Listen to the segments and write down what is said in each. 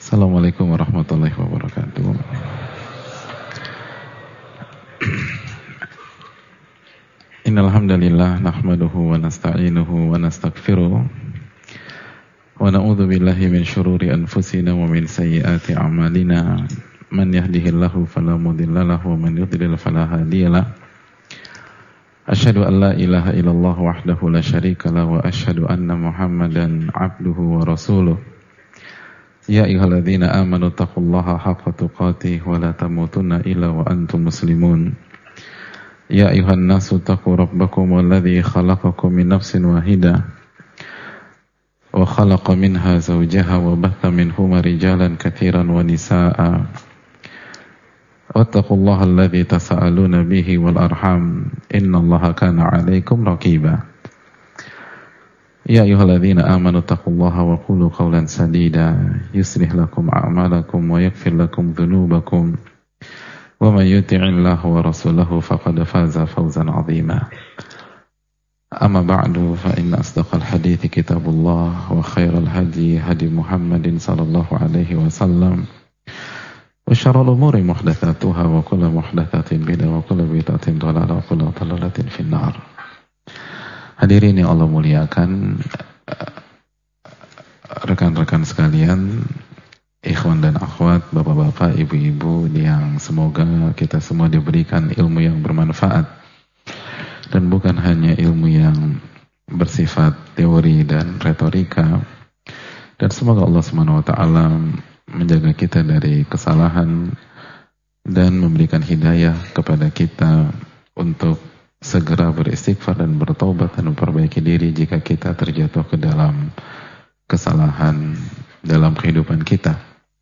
Assalamualaikum warahmatullahi wabarakatuh. Innal hamdalillah nahmaduhu wa nasta'inuhu wa nastaghfiruh wa na'udzu billahi min shururi anfusina wa min sayyiati a'malina. Man yahdihillahu fala mudilla lahu wa man yudlil fala hadiyalah. Asyhadu an la ilaha illallah wahdahu la syarika lahu wa asyhadu anna Muhammadan 'abduhu wa rasuluh. Ya ayyuhalladzina amanu taqullaha haqqa tuqatih wa la tamutunna illa wa antum muslimun. Ya ayyuhan nasu taqu rabbakum alladzi khalaqakum min nafsin wahidah wa khalaqa minha zawjaha wa batha minhuma rijalan katsiran wa nisaa'a. Wattaqullaha alladzi tasaaluna bihi wal arham innallaha kana 'alaikum raqiba. Ya ayyuhalladzina amanu taqullaha wa qulu qawlan sadida yuslih lakum a'malakum wa yaghfir lakum dhunubakum wa man yuti'illaha wa rasulahu faqad faza fawzan 'azima. Amma ba'du fa inna asdaqal hadithi kitabullah wa khairal hadi hadi Muhammadin sallallahu alaihi wasallam wa syarrul umuri muhdatsatuha wa kullu muhdatsatin bid'ah wa kullu bid'atin dhalalah wa kullu dhalalatin finnar. Hadirin yang Allah muliakan, rekan-rekan sekalian, ikhwan dan akhwat, bapak-bapak, ibu-ibu, yang semoga kita semua diberikan ilmu yang bermanfaat dan bukan hanya ilmu yang bersifat teori dan retorika, dan semoga Allah Subhanahu wa taala menjaga kita dari kesalahan dan memberikan hidayah kepada kita untuk segera beristighfar dan bertobat dan memperbaiki diri jika kita terjatuh ke dalam kesalahan dalam kehidupan kita.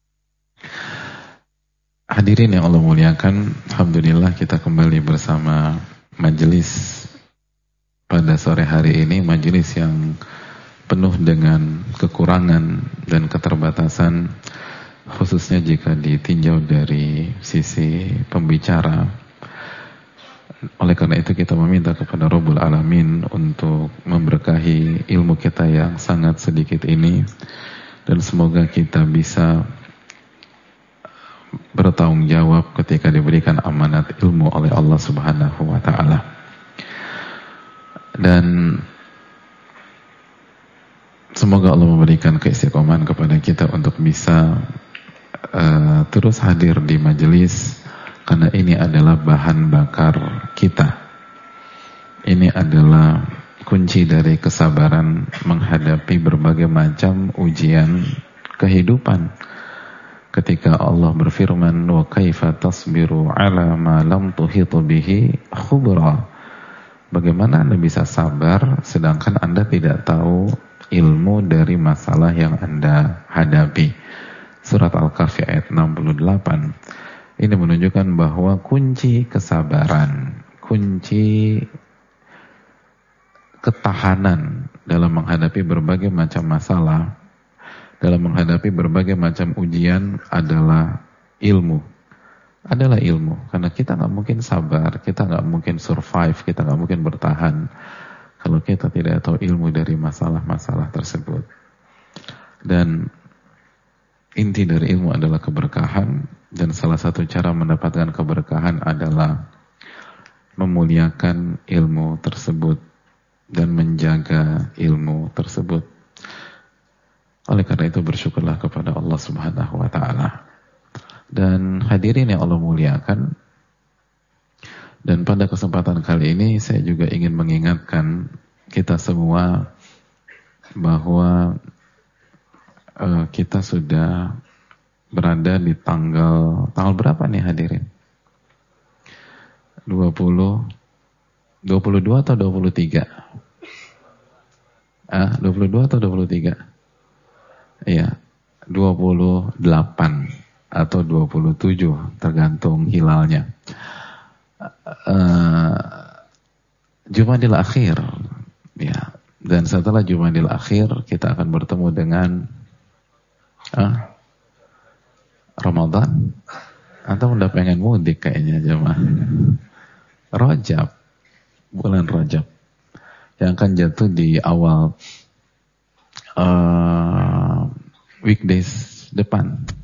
Hadirin yang Allah muliakan, alhamdulillah kita kembali bersama majelis pada sore hari ini, majelis yang penuh dengan kekurangan dan keterbatasan, khususnya jika ditinjau dari sisi pembicara. Oleh karena itu kita meminta kepada Rabbul Alamin untuk memberkahi ilmu kita yang sangat sedikit ini, dan semoga kita bisa bertanggung jawab ketika diberikan amanat ilmu oleh Allah Subhanahu wa taala. Dan semoga Allah memberikan keistiqomahan kepada kita untuk bisa terus hadir di majelis, karena ini adalah bahan bakar kita. Ini adalah kunci dari kesabaran menghadapi berbagai macam ujian kehidupan. Ketika Allah berfirman, wa kaifa tasbiru ala ma lam tuhitu bihi khubra. Bagaimana Anda bisa sabar sedangkan Anda tidak tahu ilmu dari masalah yang Anda hadapi. Surat Al-Kahfi ayat 68. Ini menunjukkan bahwa kunci kesabaran, kunci ketahanan dalam menghadapi berbagai macam masalah, dalam menghadapi berbagai macam ujian adalah ilmu. Adalah ilmu. Karena kita nggak mungkin sabar, kita nggak mungkin survive, kita nggak mungkin bertahan kalau kita tidak tahu ilmu dari masalah-masalah tersebut. Dan inti dari ilmu adalah keberkahan, dan salah satu cara mendapatkan keberkahan adalah memuliakan ilmu tersebut dan menjaga ilmu tersebut. Oleh karena itu bersyukurlah kepada Allah Subhanahu wa taala. Dan hadirin yang Allah muliakan, dan pada kesempatan kali ini saya juga ingin mengingatkan kita semua bahwa kita sudah berada di tanggal berapa nih hadirin? 22 atau 23? 22 atau 23? Iya, 28 atau 27 tergantung hilalnya. Jumadil Akhir, ya. Dan setelah Jumadil Akhir kita akan bertemu dengan Ramadan. Atau udah pengen mudik kayaknya jemaah. Rajab, bulan Rajab yang akan jatuh di awal weekdays depan.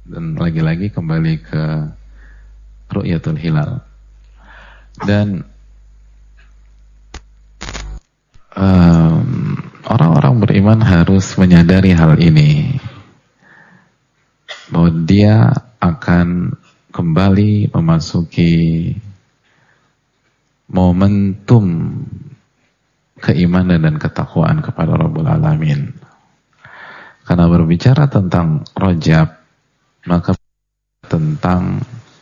Dan lagi-lagi kembali ke ru'yatul hilal. Dan orang-orang beriman harus menyadari hal ini, bahwa dia akan kembali memasuki momentum keimanan dan ketakwaan kepada Rabbul Alamin. Karena berbicara tentang Rajab, maka tentang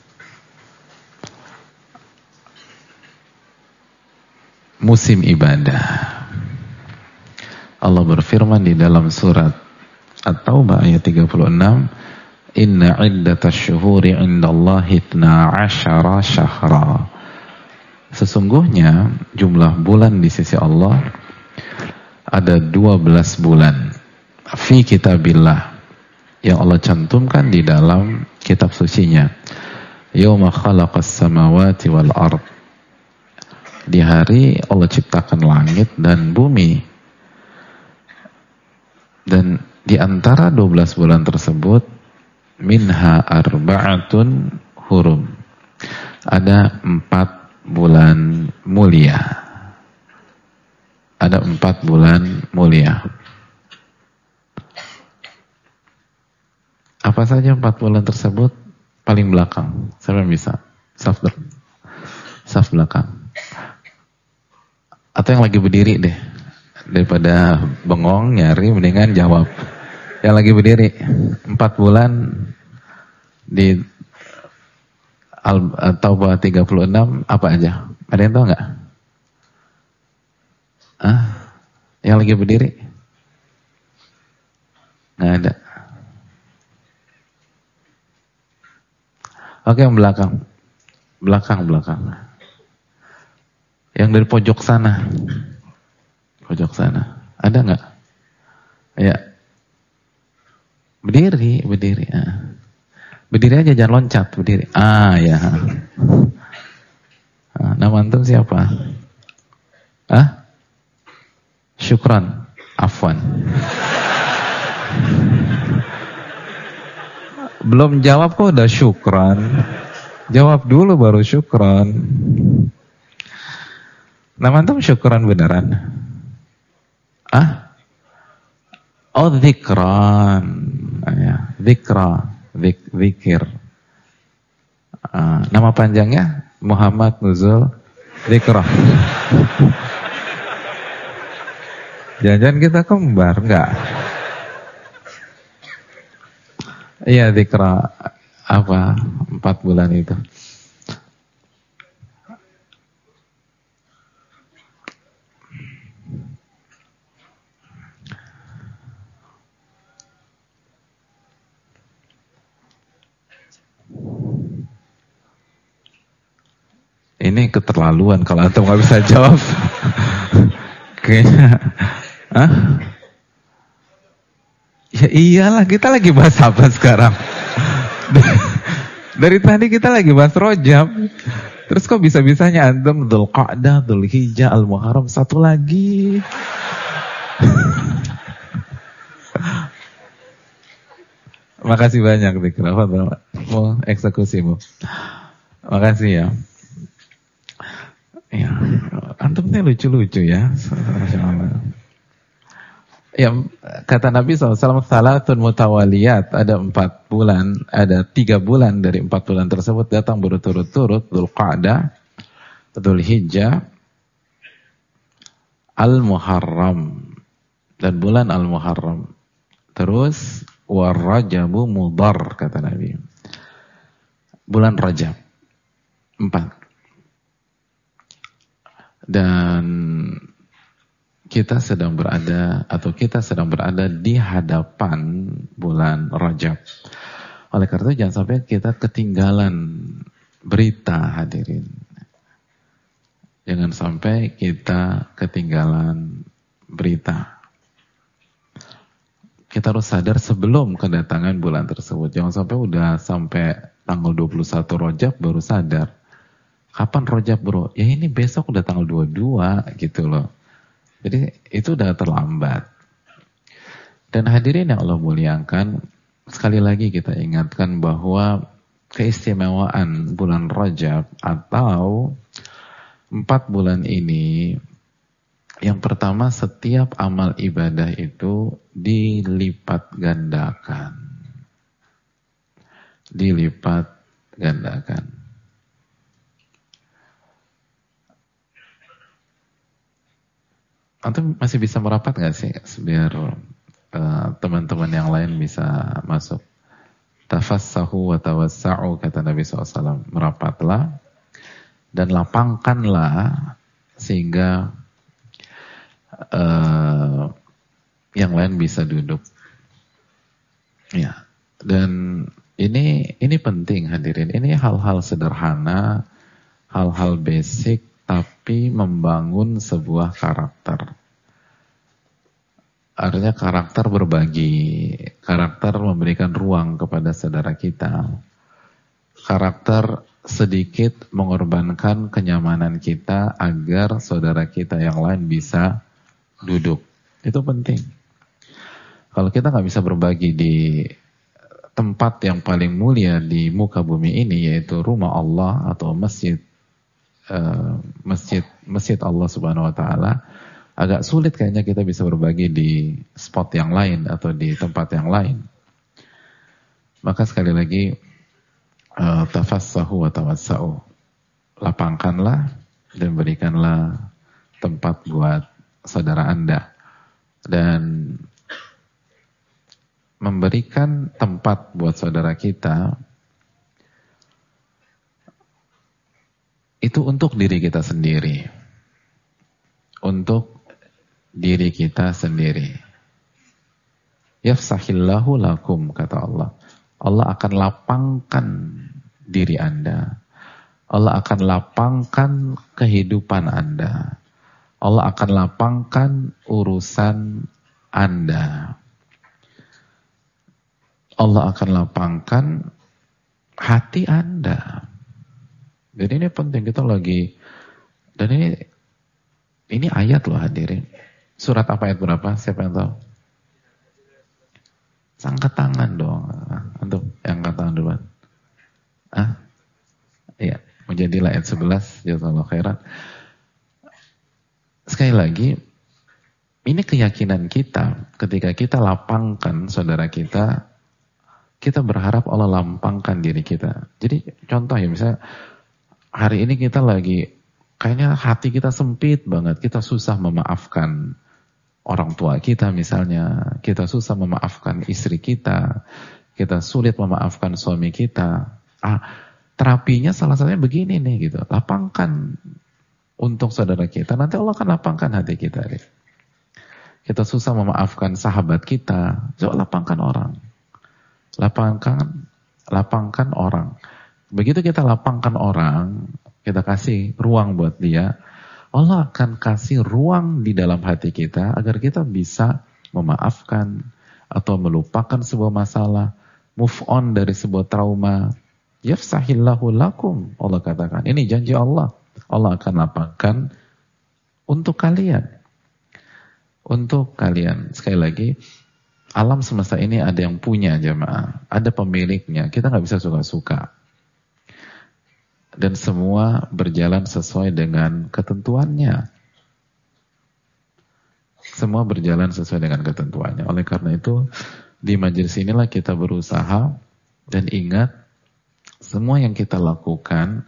musim ibadah. Allah berfirman di dalam surat At-Taubah ayat 36, Inna iddatash syuhuri indallahi 12 syahra. Sesungguhnya jumlah bulan di sisi Allah ada 12 bulan. Fi kitabillah, yang Allah cantumkan di dalam kitab sucinya. Yauma khalaqas samawati wal ard. Di hari Allah ciptakan langit dan bumi. Dan di antara 12 bulan tersebut, minha arba'atun hurum. Ada 4 bulan mulia. Ada 4 bulan mulia. Apa saja 4 bulan tersebut? Paling belakang. Siapa yang bisa? Saf belakang. Atau yang lagi berdiri deh. Daripada bengong nyari, mendingan jawab. Yang lagi berdiri. 4 bulan di Taubah 36 apa aja? Ada yang tahu nggak? Yang lagi berdiri? Nggak ada. Oke, yang belakang. Belakang. Yang dari pojok sana. Pojok sana. Ada nggak? Ya. Berdiri. Berdiri aja, jangan loncat, berdiri. Ya. Nama antum siapa? Syukran. Afwan. Belum jawab kok udah syukran. Jawab dulu baru syukran. Nama antum syukran beneran? Oh, dzikran. Ya, zikir. Nama panjangnya Muhammad Nuzul Dzikra. Jangan-jangan kita kembar, enggak? Iya, dzikra apa? 4 bulan itu. Ini keterlaluan kalau antum nggak bisa jawab. Kayaknya, Ya iyalah, kita lagi bahas apa sekarang? Dari tadi kita lagi bahas Rajab. Terus kok bisa-bisanya antum Dzulqa'dah, Dzulhijjah, Al-Muharram, satu lagi. Makasih banyak Dzikra. Mau eksekusimu. Makasih ya. Ya, antumnya lucu-lucu ya. Ya, kata Nabi SAW, salatun mutawaliyat, ada 4 bulan, ada 3 bulan dari 4 bulan tersebut datang berturut-turut, Dzulqa'dah, Dzulhijjah, Al-Muharram, dan bulan Al-Muharram. Terus, War-Rajabu Mudhar, kata Nabi. Bulan Rajab, 4. Dan kita sedang berada di hadapan bulan Rajab. Oleh karena itu jangan sampai kita ketinggalan berita, hadirin. Jangan sampai kita ketinggalan berita. Kita harus sadar sebelum kedatangan bulan tersebut. Jangan sampai tanggal 21 Rajab baru sadar. Kapan Rajab bro? Ya ini besok udah tanggal 22 gitu loh. Jadi itu udah terlambat. Dan hadirin yang Allah muliakan, sekali lagi kita ingatkan bahwa keistimewaan bulan Rajab atau 4 bulan ini, yang pertama setiap amal ibadah itu dilipat gandakan. Dilipat gandakan. Antum masih bisa merapat gak sih? Biar teman-teman yang lain bisa masuk. Tafassahu wa tawassa'u, kata Nabi SAW. Merapatlah dan lapangkanlah sehingga yang lain bisa duduk. Ya. Dan ini penting hadirin. Ini hal-hal sederhana, hal-hal basic, tapi membangun sebuah karakter. Artinya karakter berbagi, karakter memberikan ruang kepada saudara kita, karakter sedikit mengorbankan kenyamanan kita agar saudara kita yang lain bisa duduk. Itu penting. Kalau kita nggak bisa berbagi di tempat yang paling mulia di muka bumi ini, yaitu rumah Allah atau masjid Allah Subhanahu wa taala, agak sulit kayaknya kita bisa berbagi di spot yang lain atau di tempat yang lain. Maka sekali lagi, tafassahu wa tawassa'u. Lapangkanlah dan berikanlah tempat buat saudara Anda. Dan memberikan tempat buat saudara kita itu untuk diri kita sendiri. Untuk diri kita sendiri. Yafsahillahu lakum, kata Allah. Allah akan lapangkan diri Anda. Allah akan lapangkan kehidupan Anda. Allah akan lapangkan urusan Anda. Allah akan lapangkan hati Anda. Jadi ini penting, kita lagi, dan ini ayat loh hadirin. Surat apa, ayat berapa? Siapa yang tahu? Angkat tangan dong. Untuk yang angkat tangan duluan. Iya, Mujadilah ayat 11. Jazakallahu khairan. Sekali lagi, ini keyakinan kita ketika kita lapangkan saudara kita berharap Allah lapangkan diri kita. Jadi contoh ya, misalnya hari ini kita lagi kayaknya hati kita sempit banget, kita susah memaafkan orang tua kita misalnya, kita susah memaafkan istri kita sulit memaafkan suami kita. Terapinya salah satunya begini nih gitu, lapangkan untuk saudara kita, nanti Allah akan lapangkan hati kita. Kita susah memaafkan sahabat kita, coba lapangkan orang. Lapangkan orang. Begitu kita lapangkan orang, kita kasih ruang buat dia, Allah akan kasih ruang di dalam hati kita agar kita bisa memaafkan atau melupakan sebuah masalah, move on dari sebuah trauma. Yafsahillahu lakum, Allah katakan. Ini janji Allah. Allah akan lapangkan untuk kalian. Untuk kalian. Sekali lagi, alam semesta ini ada yang punya jemaah, ada pemiliknya. Kita nggak bisa suka-suka. Dan semua berjalan sesuai dengan ketentuannya. Semua berjalan sesuai dengan ketentuannya. Oleh karena itu, di majelis inilah kita berusaha dan ingat, semua yang kita lakukan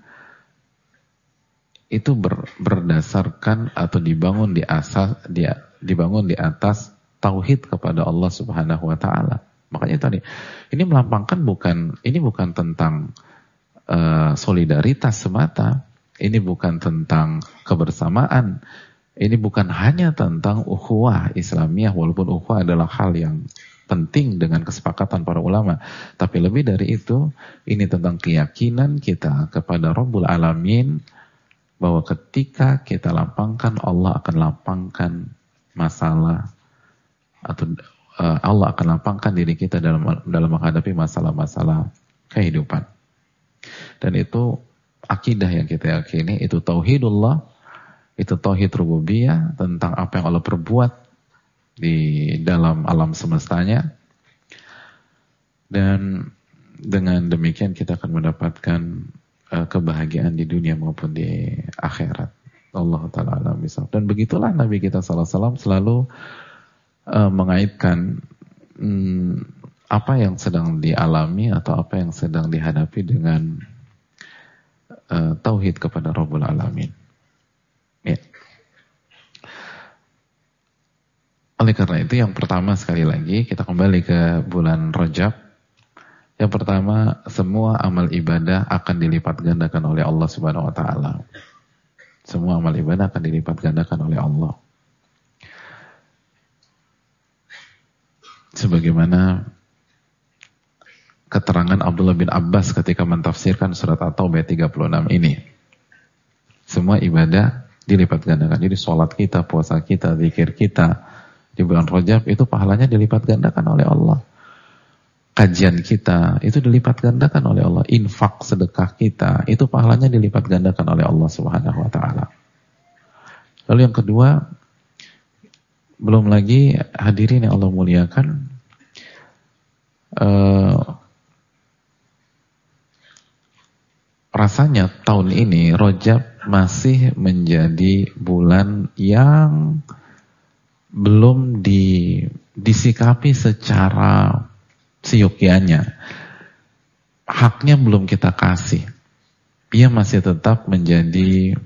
itu berdasarkan atau dibangun di atas tauhid kepada Allah Subhanahu wa taala. Makanya tadi, ini melapangkan bukan tentang solidaritas semata, ini bukan tentang kebersamaan, ini bukan hanya tentang ukhuwah Islamiyah, walaupun ukhuwah adalah hal yang penting dengan kesepakatan para ulama, tapi lebih dari itu, ini tentang keyakinan kita kepada Rabbul Alamin, bahwa ketika kita lapangkan, Allah akan lapangkan masalah, atau Allah akan lapangkan diri kita dalam menghadapi masalah-masalah kehidupan. Dan itu akidah yang kita yakini, itu tauhidullah, itu tauhid rububiyah, tentang apa yang Allah perbuat di dalam alam semestanya. Dan dengan demikian kita akan mendapatkan kebahagiaan di dunia maupun di akhirat. Allah Ta'ala alam bisawab. Dan begitulah Nabi kita SAW selalu mengaitkan apa yang sedang dialami atau apa yang sedang dihadapi dengan tauhid kepada Rabbul Alamin. Ya. Oleh karena itu yang pertama sekali lagi kita kembali ke bulan Rajab. Yang pertama, semua amal ibadah akan dilipat gandakan oleh Allah Subhanahu wa taala. Semua amal ibadah akan dilipat gandakan oleh Allah. Sebagaimana keterangan Abdullah bin Abbas ketika mentafsirkan surat At-Taubah 36 ini. Semua ibadah dilipat gandakan. Jadi sholat kita, puasa kita, zikir kita di bulan Rajab itu pahalanya dilipat gandakan oleh Allah. Kajian kita itu dilipat gandakan oleh Allah. Infak sedekah kita itu pahalanya dilipat gandakan oleh Allah Subhanahu wa taala. Lalu yang kedua, belum lagi hadirin yang Allah muliakan, rasanya tahun ini Rajab masih menjadi bulan yang belum disikapi secara seyogyanya. Haknya belum kita kasih. Ia masih tetap menjadi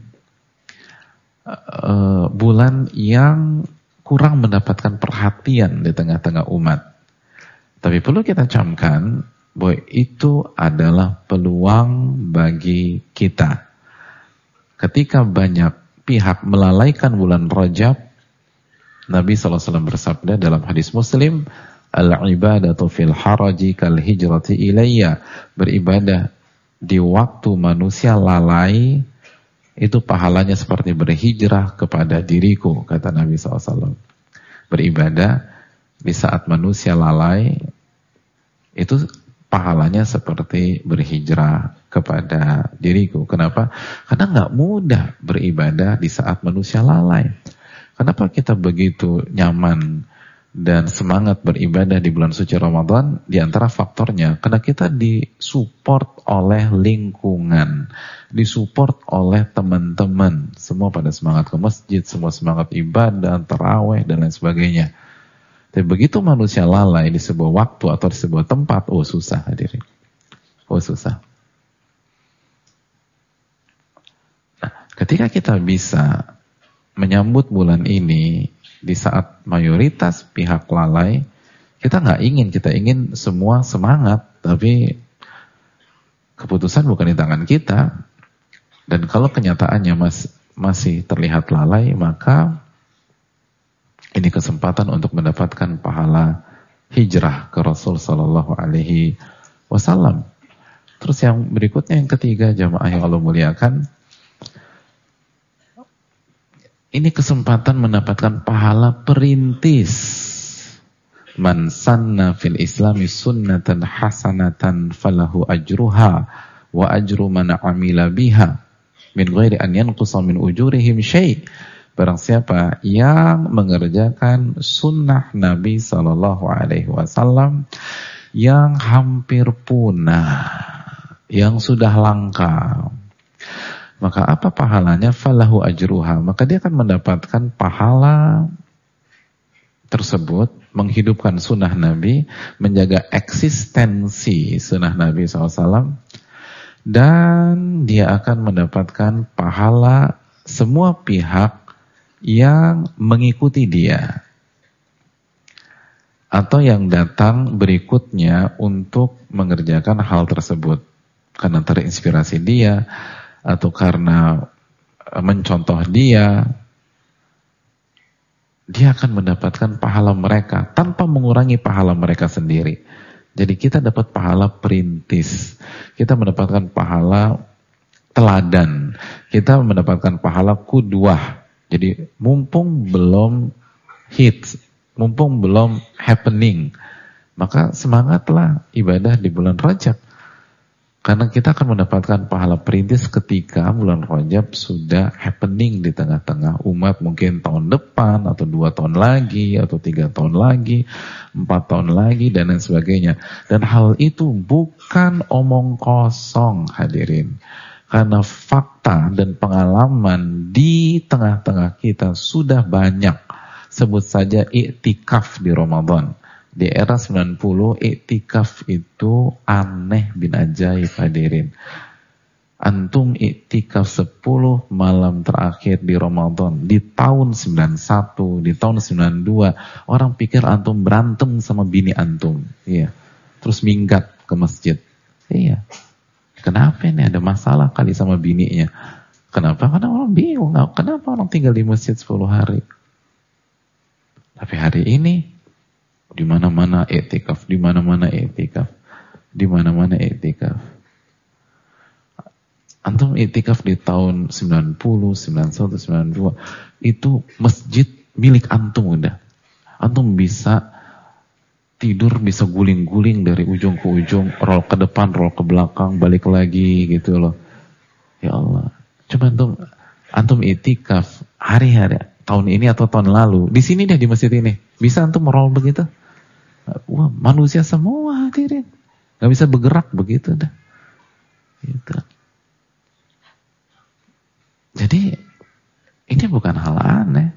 bulan yang kurang mendapatkan perhatian di tengah-tengah umat. Tapi perlu kita camkan bahwa itu adalah peluang bagi kita. Ketika banyak pihak melalaikan bulan Rajab, Nabi SAW bersabda dalam hadis Muslim, al-ibadatu fil haraji kal hijrati ilayya. Beribadah di waktu manusia lalai itu pahalanya seperti berhijrah kepada diriku, kata Nabi SAW. Beribadah di saat manusia lalai itu pahalanya seperti berhijrah kepada diriku. Kenapa? Karena nggak mudah beribadah di saat manusia lalai. Kenapa kita begitu nyaman dan semangat beribadah di bulan suci Ramadan? Di antara faktornya, karena kita disupport oleh lingkungan, disupport oleh teman-teman. Semua pada semangat ke masjid, semua semangat ibadah, tarawih, dan lain sebagainya. Tapi begitu manusia lalai di sebuah waktu atau di sebuah tempat, susah hadirin. Susah. Nah, ketika kita bisa menyambut bulan ini di saat mayoritas pihak lalai, kita ingin semua semangat, tapi keputusan bukan di tangan kita. Dan kalau kenyataannya masih terlihat lalai, maka ini kesempatan untuk mendapatkan pahala hijrah ke Rasul Sallallahu Alaihi Wasallam. Terus yang berikutnya, yang ketiga, jamaah yang Allah muliakan, ini kesempatan mendapatkan pahala perintis. Man sanna fil islami sunnatan hasanatan falahu ajruha wa ajru man amila biha min ghairi an yanqusa min ujurihim syai'. Barang siapa yang mengerjakan sunnah Nabi SAW yang hampir punah, yang sudah langka, maka apa pahalanya? Falahu ajruha. Maka dia akan mendapatkan pahala tersebut, menghidupkan sunnah Nabi, menjaga eksistensi sunnah Nabi SAW, dan dia akan mendapatkan pahala semua pihak yang mengikuti dia atau yang datang berikutnya untuk mengerjakan hal tersebut karena terinspirasi dia atau karena mencontoh dia akan mendapatkan pahala mereka tanpa mengurangi pahala mereka sendiri. Jadi kita dapat pahala perintis, kita mendapatkan pahala teladan, kita mendapatkan pahala kudwah. Jadi mumpung belum hits, mumpung belum happening, maka semangatlah ibadah di bulan Rajab. Karena kita akan mendapatkan pahala perintis ketika bulan Rajab sudah happening di tengah-tengah umat, mungkin tahun depan, atau 2 tahun lagi, atau 3 tahun lagi, 4 tahun lagi, dan lain sebagainya. Dan hal itu bukan omong kosong, hadirin. Karena fakta dan pengalaman di tengah-tengah kita sudah banyak. Sebut saja iktikaf di Ramadan. Di era 90, iktikaf itu aneh bin ajaib, hadirin. Antum iktikaf 10 malam terakhir di Ramadan, di tahun 91, di tahun 92, orang pikir antum berantem sama bini antum. Iya. Terus minggat ke masjid. Iya. Kenapa ini, ada masalah kali sama bininya? Kenapa? Karena orang bingung. Kenapa orang tinggal di masjid 10 hari? Tapi hari ini di mana-mana iktikaf, di mana-mana iktikaf, di mana-mana iktikaf. Antum iktikaf di tahun 90, 91, 92, itu masjid milik antum udah. Antum bisa tidur, bisa guling-guling dari ujung ke ujung, roll ke depan, roll ke belakang, balik lagi gitu loh. Ya Allah. Coba antum iktikaf hari-hari, tahun ini atau tahun lalu, di sini deh, di masjid ini. Bisa antum roll begitu? Wah, manusia semua hadirin. Gak bisa bergerak begitu dah. Gitu. Jadi ini bukan hal aneh.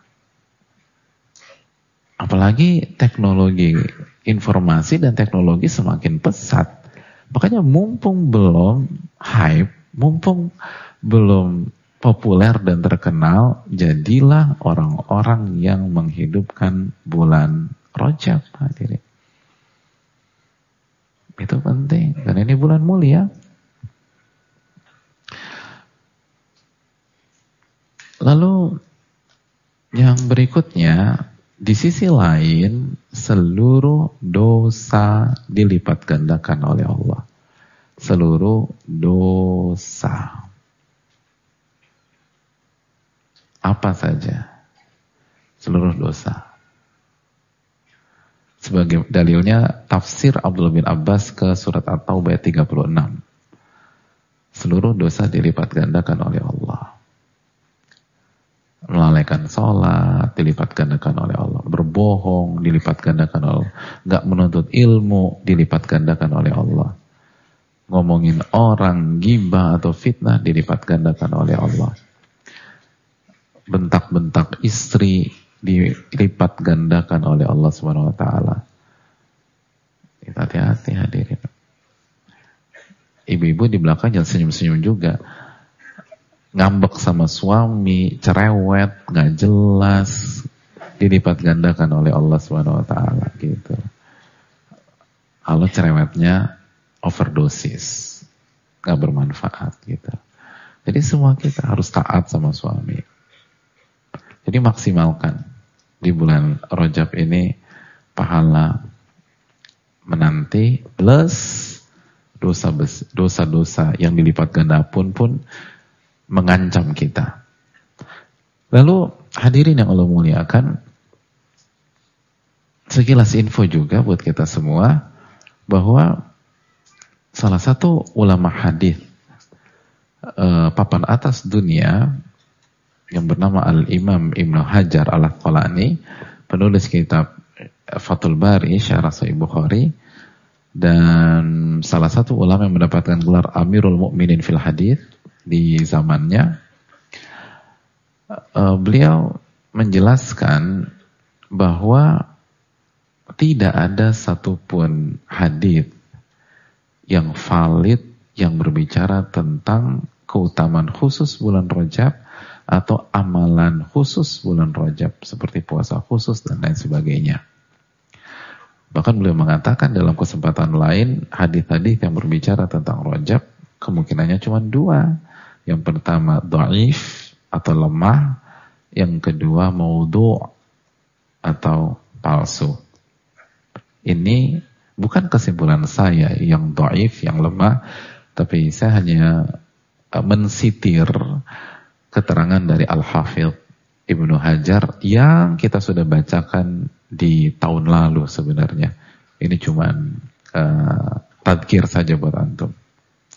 Apalagi teknologi informasi dan teknologi semakin pesat. Makanya mumpung belum hype, mumpung belum populer dan terkenal, jadilah orang-orang yang menghidupkan bulan Rajab, hadirin. Itu penting, karena ini bulan mulia. Lalu yang berikutnya, di sisi lain, seluruh dosa dilipat gandakan oleh Allah. Seluruh dosa. Apa saja? Seluruh dosa. Sebagai dalilnya tafsir Abdullah bin Abbas ke surat At-Taubah ayat 36. Seluruh dosa dilipat gandakan oleh Allah. Melalaikan sholat dilipat gandakan oleh Allah. Berbohong dilipat gandakan oleh Allah. Gak menuntut ilmu dilipat gandakan oleh Allah. Ngomongin orang, ghibah atau fitnah dilipat gandakan oleh Allah. Bentak-bentak istri dilipat gandakan oleh Allah Subhanahu wa taala. Hati-hati hadirin. Ibu-ibu di belakang jangan senyum-senyum juga. Ngambek sama suami, cerewet, nggak jelas, dilipat gandakan oleh Allah Subhanahu wa taala gitu. Kalau cerewetnya overdosis, nggak bermanfaat gitu. Jadi semua kita harus taat sama suami. Jadi maksimalkan di bulan Rajab ini pahala menanti plus dosa-dosa yang dilipat ganda pun mengancam kita. Lalu hadirin yang Allah muliakan, sekilas info juga buat kita semua bahwa salah satu ulama hadis papan atas dunia yang bernama Al-Imam Ibnu Hajar Al-Asqalani, penulis kitab Fathul Bari Syarah Sahih Bukhari, dan salah satu ulama yang mendapatkan gelar Amirul Mukminin fil Hadis di zamannya. Beliau menjelaskan bahwa tidak ada satupun hadis yang valid yang berbicara tentang keutamaan khusus bulan Rajab atau amalan khusus bulan Rajab seperti puasa khusus dan lain sebagainya. Bahkan beliau mengatakan dalam kesempatan lain, hadis-hadis yang berbicara tentang Rajab kemungkinannya cuma dua. Yang pertama dhaif atau lemah, yang kedua maudhu' atau palsu. Ini bukan kesimpulan saya yang dhaif, yang lemah, tapi saya hanya mensitir keterangan dari Al-Hafidh Ibnu Hajar yang kita sudah bacakan di tahun lalu sebenarnya. Ini cuman tadkir saja buat antum.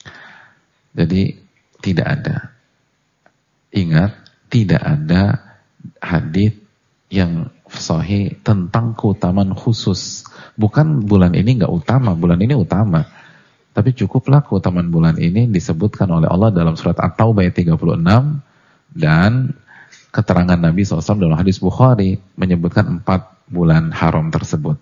Jadi tidak ada. Ingat, tidak ada hadis yang sahih tentang keutamaan khusus. Bukan bulan ini nggak utama, bulan ini utama. Tapi cukuplah keutamaan bulan ini disebutkan oleh Allah dalam surat At-Taubah ayat 36 dan keterangan Nabi SAW dalam hadis Bukhari menyebutkan 4 bulan haram tersebut.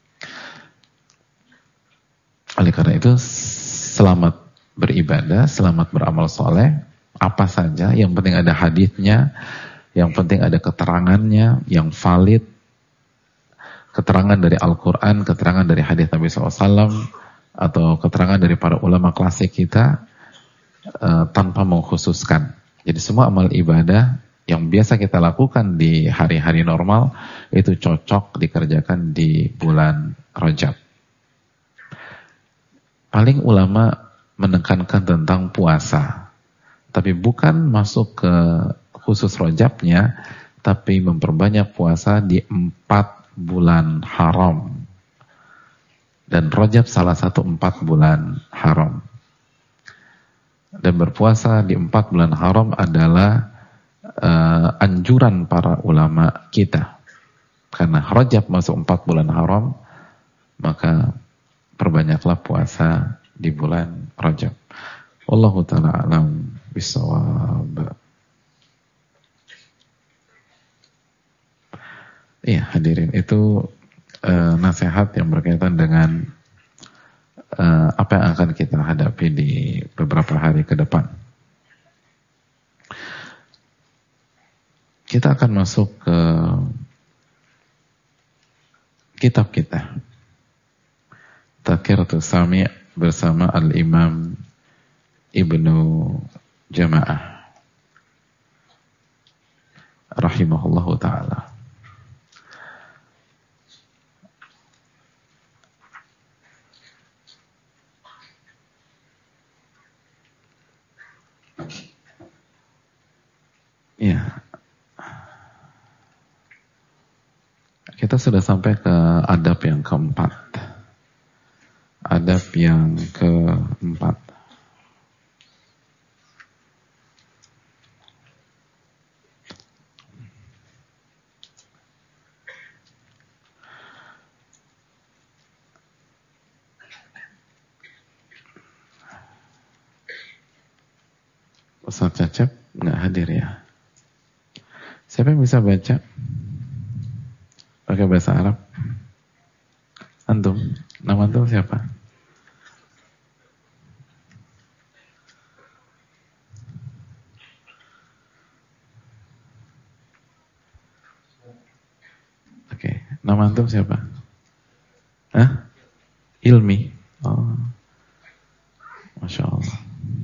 Oleh karena itu, selamat beribadah, selamat beramal soleh, apa saja, yang penting ada hadisnya, yang penting ada keterangannya, yang valid, keterangan dari Al-Quran, keterangan dari hadis Nabi SAW, atau keterangan dari para ulama klasik kita, tanpa mengkhususkan. Jadi semua amal ibadah yang biasa kita lakukan di hari-hari normal, itu cocok dikerjakan di bulan Rajab. Paling ulama menekankan tentang puasa, tapi bukan masuk ke khusus Rajabnya, tapi memperbanyak puasa di 4 bulan haram. Dan Rajab salah satu 4 bulan haram. Dan berpuasa di 4 bulan haram adalah anjuran para ulama kita. Karena Rajab masuk 4 bulan haram, maka perbanyaklah puasa di bulan Rajab. Wallahu ta'ala alam bisawab. Iya, hadirin, itu nasihat yang berkaitan dengan apa yang akan kita hadapi di beberapa hari ke depan. Kita akan masuk ke kitab kita, Tadhkiratus Sami' bersama Al-Imam Ibnu Jama'ah rahimahullahu ta'ala. Ya, kita sudah sampai ke adab yang keempat. Adab yang keempat. Ustaz Cacep nggak hadir ya? Siapa yang bisa baca pakai bahasa Arab? Antum? Nama antum siapa? Oke, nama antum siapa? Hah? Ilmi. Oh, Masya Allah.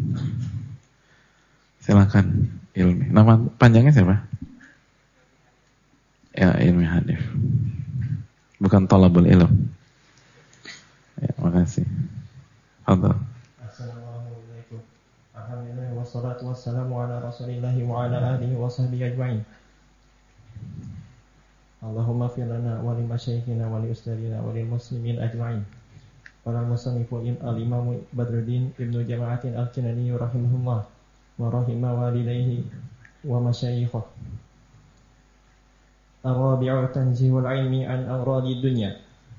Silakan Ilmi. Nama panjangnya siapa? Ya, Ilmi Hanif. Bukan Thalabul Ilm. Ya, makasih. Fadhal. Assalamualaikum. Alhamdulillah wassalatu wassalamu ala Rasulillah wa ala alihi wa sahbihi ajma'in. Allahumma fir lana wa li masyayikhina wa li ustadina wa lil muslimin ajma'in. Qala al-musannifu al-Imam Badruddin Ibnu Jama'atin Al-Kinani rahimahullah wa rahima walidayhi wa masyayikhahu. Ar-rabi'u tanzihul ilmi an aghradi dunya.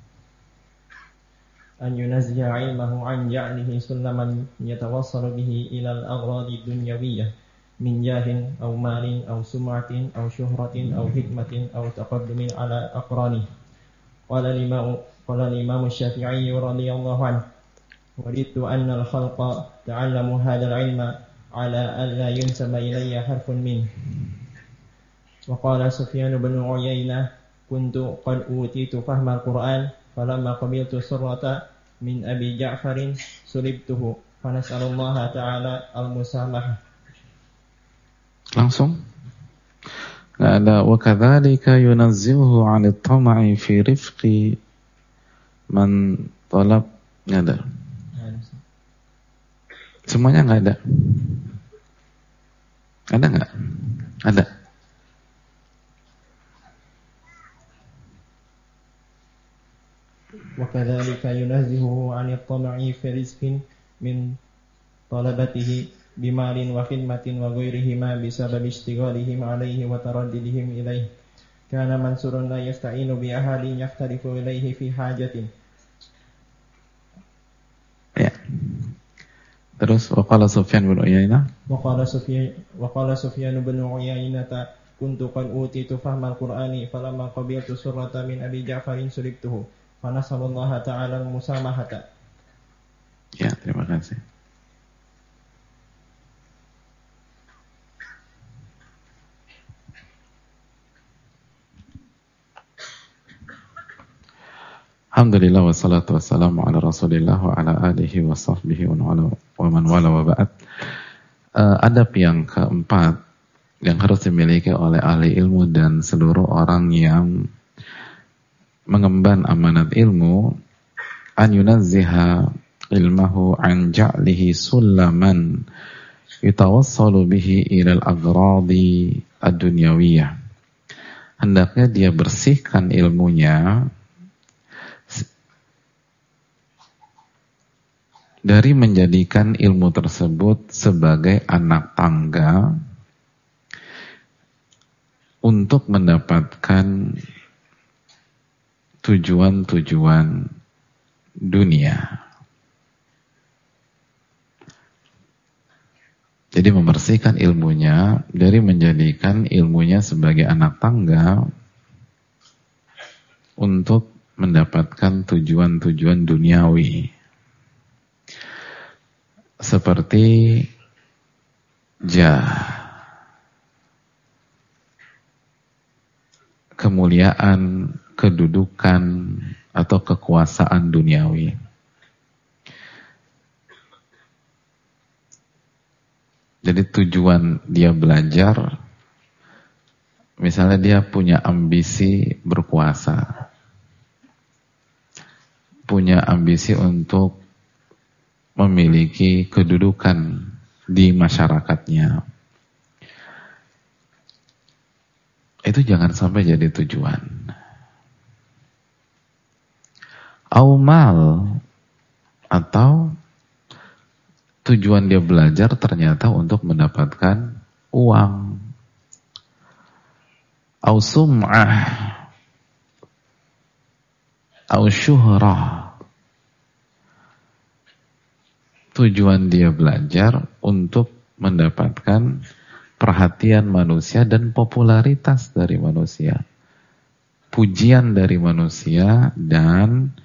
An yunazziha ilmahu an ja'lihi sulaman yatawassalu bihi ila al-aghradi dunyawiyyah min jahin aw malin aw sum'atin aw syuhratin aw hikmatin aw taqaddumin ala aqrani. Qala al-imam Syafi'i radhiyallahu anhu waditu anna al-khalqa ta'allamu hadha al-ilma ala an la yunsaba ilayya harfun min. Wa qala Sufyan bin Uyainah kuntu qad utitu fahma al-Qur'an falamma qabiltu surrata min Abi Ja'farin sulibtuhu fa nas'alullaha ta'ala al-musamahah. Langsung? Nggak ada. Wa kadzalika yunazzihu 'anil tama'i fi rifqi man talab. Nggak ada. Semuanya nggak ada. Ada nggak? Ada. Wa kadzalika yunazzihu 'anil tama'i fi rizqin min طلبته بمال وخدمة وغيرهما بسبب اشتغالهم عليه وترددهم إليه كان منصور لا يستعين بأحد يختلف إليه في حاجة. Ya. Terus waqala Sufyan bin Uyainah. Waqala Sufyan bin Uyainah kuntu qad utitu fahmal Qur'ani falamma qabiltu surrata min Abi Ja'farin suribtuhu fa nasallallahu ta'ala musamahata. Ya, terima kasih. Alhamdulillah wassalatu wassalamu ala Rasulillah wa ala alihi wa sahbihi wa man wala wa ba'd. Adab yang keempat yang harus dimiliki oleh ahli ilmu dan seluruh orang yang mengemban amanat ilmu, an yunazziha ilmahu an ja'lihi sullaman yatawassalu bihi ilal agradi ad-dunyawiyah. Hendaknya dia bersihkan ilmunya dari menjadikan ilmu tersebut sebagai anak tangga untuk mendapatkan tujuan-tujuan dunia. Jadi membersihkan ilmunya dari menjadikan ilmunya sebagai anak tangga untuk mendapatkan tujuan-tujuan duniawi. Seperti jah, kemuliaan, kedudukan, atau kekuasaan duniawi. Jadi tujuan dia belajar, misalnya dia punya ambisi berkuasa, punya ambisi untuk memiliki kedudukan di masyarakatnya. Itu jangan sampai jadi tujuan. Aumal, atau tujuan dia belajar ternyata untuk mendapatkan uang. Au sum'ah, au syuhrah. Tujuan dia belajar untuk mendapatkan perhatian manusia dan popularitas dari manusia, pujian dari manusia dan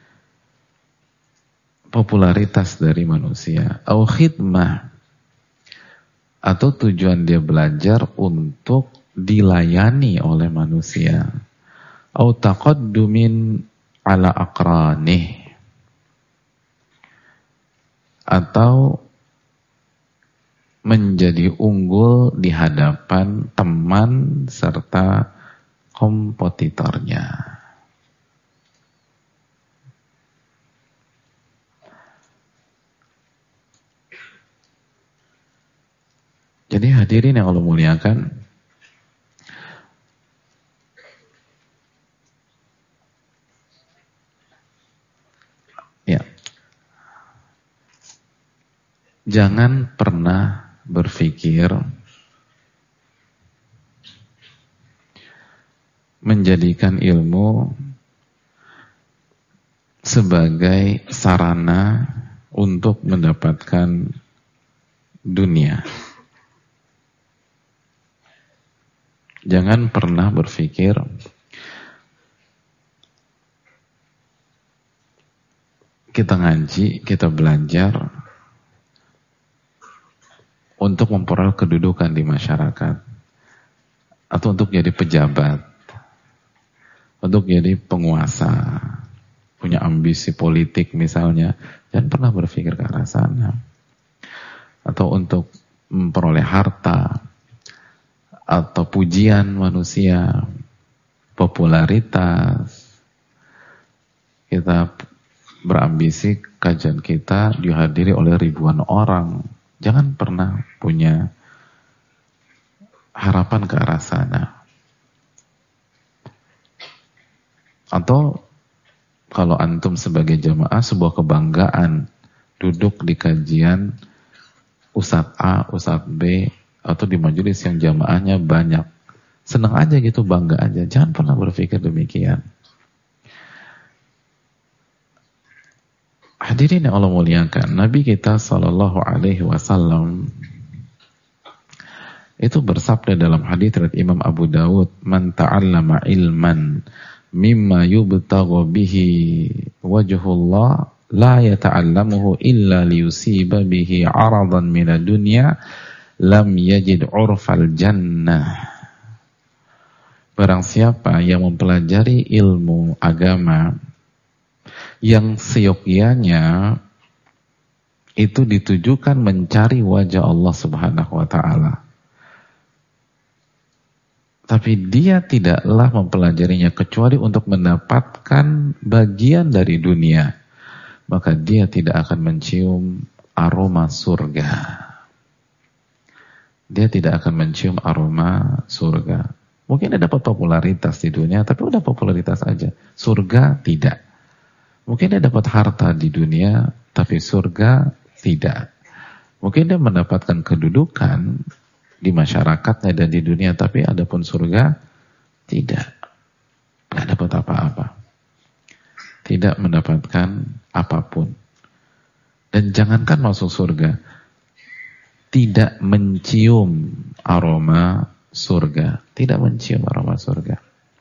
popularitas dari manusia. Au khidmah, atau tujuan dia belajar untuk dilayani oleh manusia. Au taqaddumin ala aqranih, atau menjadi unggul di hadapan teman serta kompetitornya. Jadi hadirin yang Allah muliakan, ya, jangan pernah berpikir menjadikan ilmu sebagai sarana untuk mendapatkan dunia. Jangan pernah berpikir kita ngaji, kita belajar untuk memperoleh kedudukan di masyarakat, atau untuk jadi pejabat, untuk jadi penguasa, punya ambisi politik misalnya. Jangan pernah berpikir ke arah sana. Atau untuk memperoleh harta, atau pujian manusia, popularitas. Kita berambisi kajian kita dihadiri oleh ribuan orang. Jangan pernah punya harapan ke arah sana. Atau kalau antum sebagai jamaah, sebuah kebanggaan duduk di kajian Ustadz A, Ustadz B, atau di majelis yang jamaahnya banyak. Senang aja gitu, bangga aja. Jangan pernah berpikir demikian. Hadirin yang Allah muliakan, Nabi kita Sallallahu Alaihi Wasallam itu bersabda dalam hadits riwayat Imam Abu Dawud, "Man ta'allama ilman mimma yubtagha bihi wajhullah la yata'allamuhu illa liyusiba bihi 'aradan minad dunya lam yajid 'urfal jannah." Barang siapa yang mempelajari ilmu agama yang seyogyanya itu ditujukan mencari wajah Allah Subhanahu wa taala, tapi dia tidaklah mempelajarinya kecuali untuk mendapatkan bagian dari dunia, maka dia tidak akan mencium aroma surga. Dia tidak akan mencium aroma surga. Mungkin dia dapat popularitas di dunia, tapi udah popularitas aja. Surga tidak. Mungkin dia dapat harta di dunia, tapi surga tidak. Mungkin dia mendapatkan kedudukan di masyarakatnya dan di dunia, tapi adapun surga tidak. Tidak dapat apa-apa. Tidak mendapatkan apapun. Dan jangankan masuk surga, tidak mencium aroma surga. Tidak mencium aroma surga.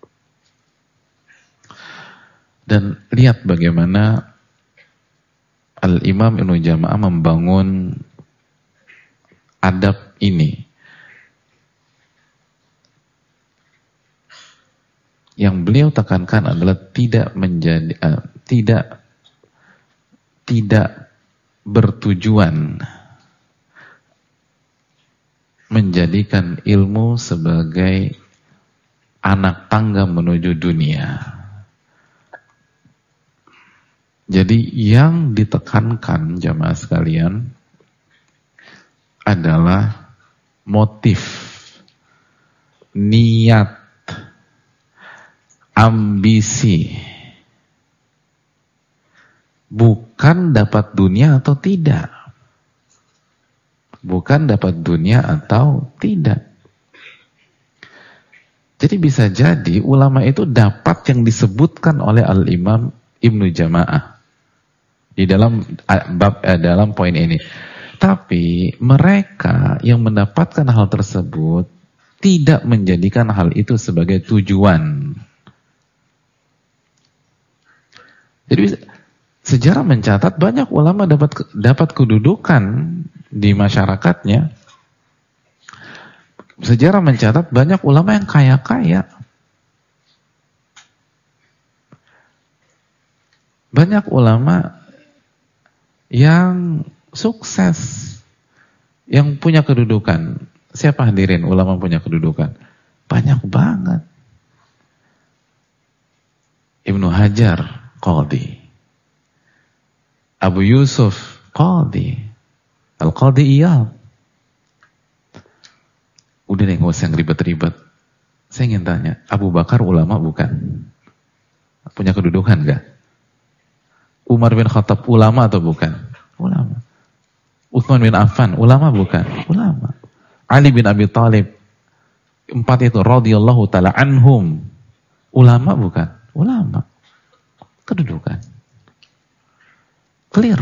Dan lihat bagaimana Al-Imam Ibnu Jama'ah membangun adab ini. Yang beliau tekankan adalah tidak bertujuan menjadikan ilmu sebagai anak tangga menuju dunia. Jadi yang ditekankan jamaah sekalian adalah motif, niat, ambisi. Bukan dapat dunia atau tidak. Bukan dapat dunia atau tidak. Jadi bisa jadi ulama itu dapat yang disebutkan oleh Al-Imam Ibnu Jama'ah di dalam dalam poin ini. Tapi mereka yang mendapatkan hal tersebut tidak menjadikan hal itu sebagai tujuan. Jadi sejarah mencatat banyak ulama dapat kedudukan di masyarakatnya. Sejarah mencatat banyak ulama yang kaya-kaya. Banyak ulama yang sukses, yang punya kedudukan. Siapa hadirin ulama punya kedudukan? Banyak banget. Ibnu Hajar, Qadhi. Abu Yusuf, Qadhi. Al-Qadhi Iyad. Udah deh, gak usah yang ribet-ribet. Saya ingin tanya, Abu Bakar ulama bukan? Punya kedudukan gak? Umar bin Khattab ulama atau bukan? Ulama. Utsman bin Affan ulama bukan? Ulama. Ali bin Abi Thalib, 4 itu radhiyallahu ta'ala anhum, ulama bukan? Ulama. Kedudukan. Clear.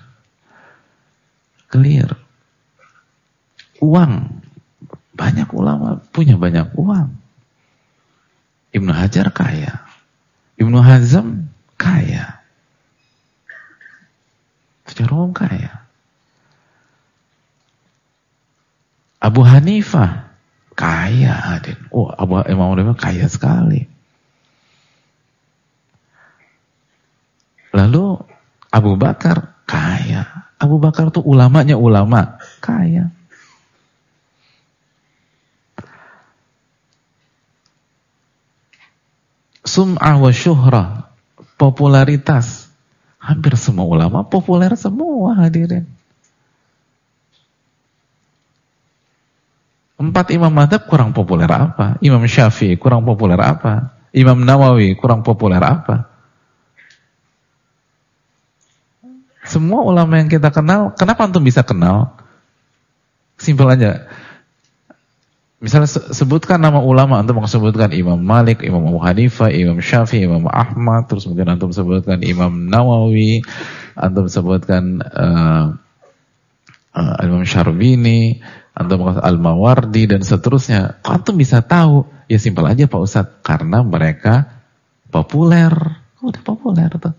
Uang. Banyak ulama punya banyak uang. Ibnu Hajar kaya. Ibnu Hazm kaya. Secara umum kaya. Abu Hanifah kaya. Oh, Imam Hanifah kaya sekali. Lalu Abu Bakar kaya. Abu Bakar tuh ulamanya ulama kaya. Sum'ah wa syuhrah, popularitas. Hampir semua ulama populer semua hadirin. 4 imam mazhab kurang populer apa? Imam Syafi'i kurang populer apa? Imam Nawawi kurang populer apa? Semua ulama yang kita kenal, kenapa antum bisa kenal? Simpel aja. Misalnya sebutkan nama ulama, antum sebutkan Imam Malik, Imam Abu Hanifah, Imam Syafi'i, Imam Ahmad, terus mungkin antum sebutkan Imam Nawawi, antum sebutkan Imam Syarbini, antum Al-Mawardi dan seterusnya. Antum bisa tahu, ya simpel aja Pak Ustadz, karena mereka populer. Udah populer tuh.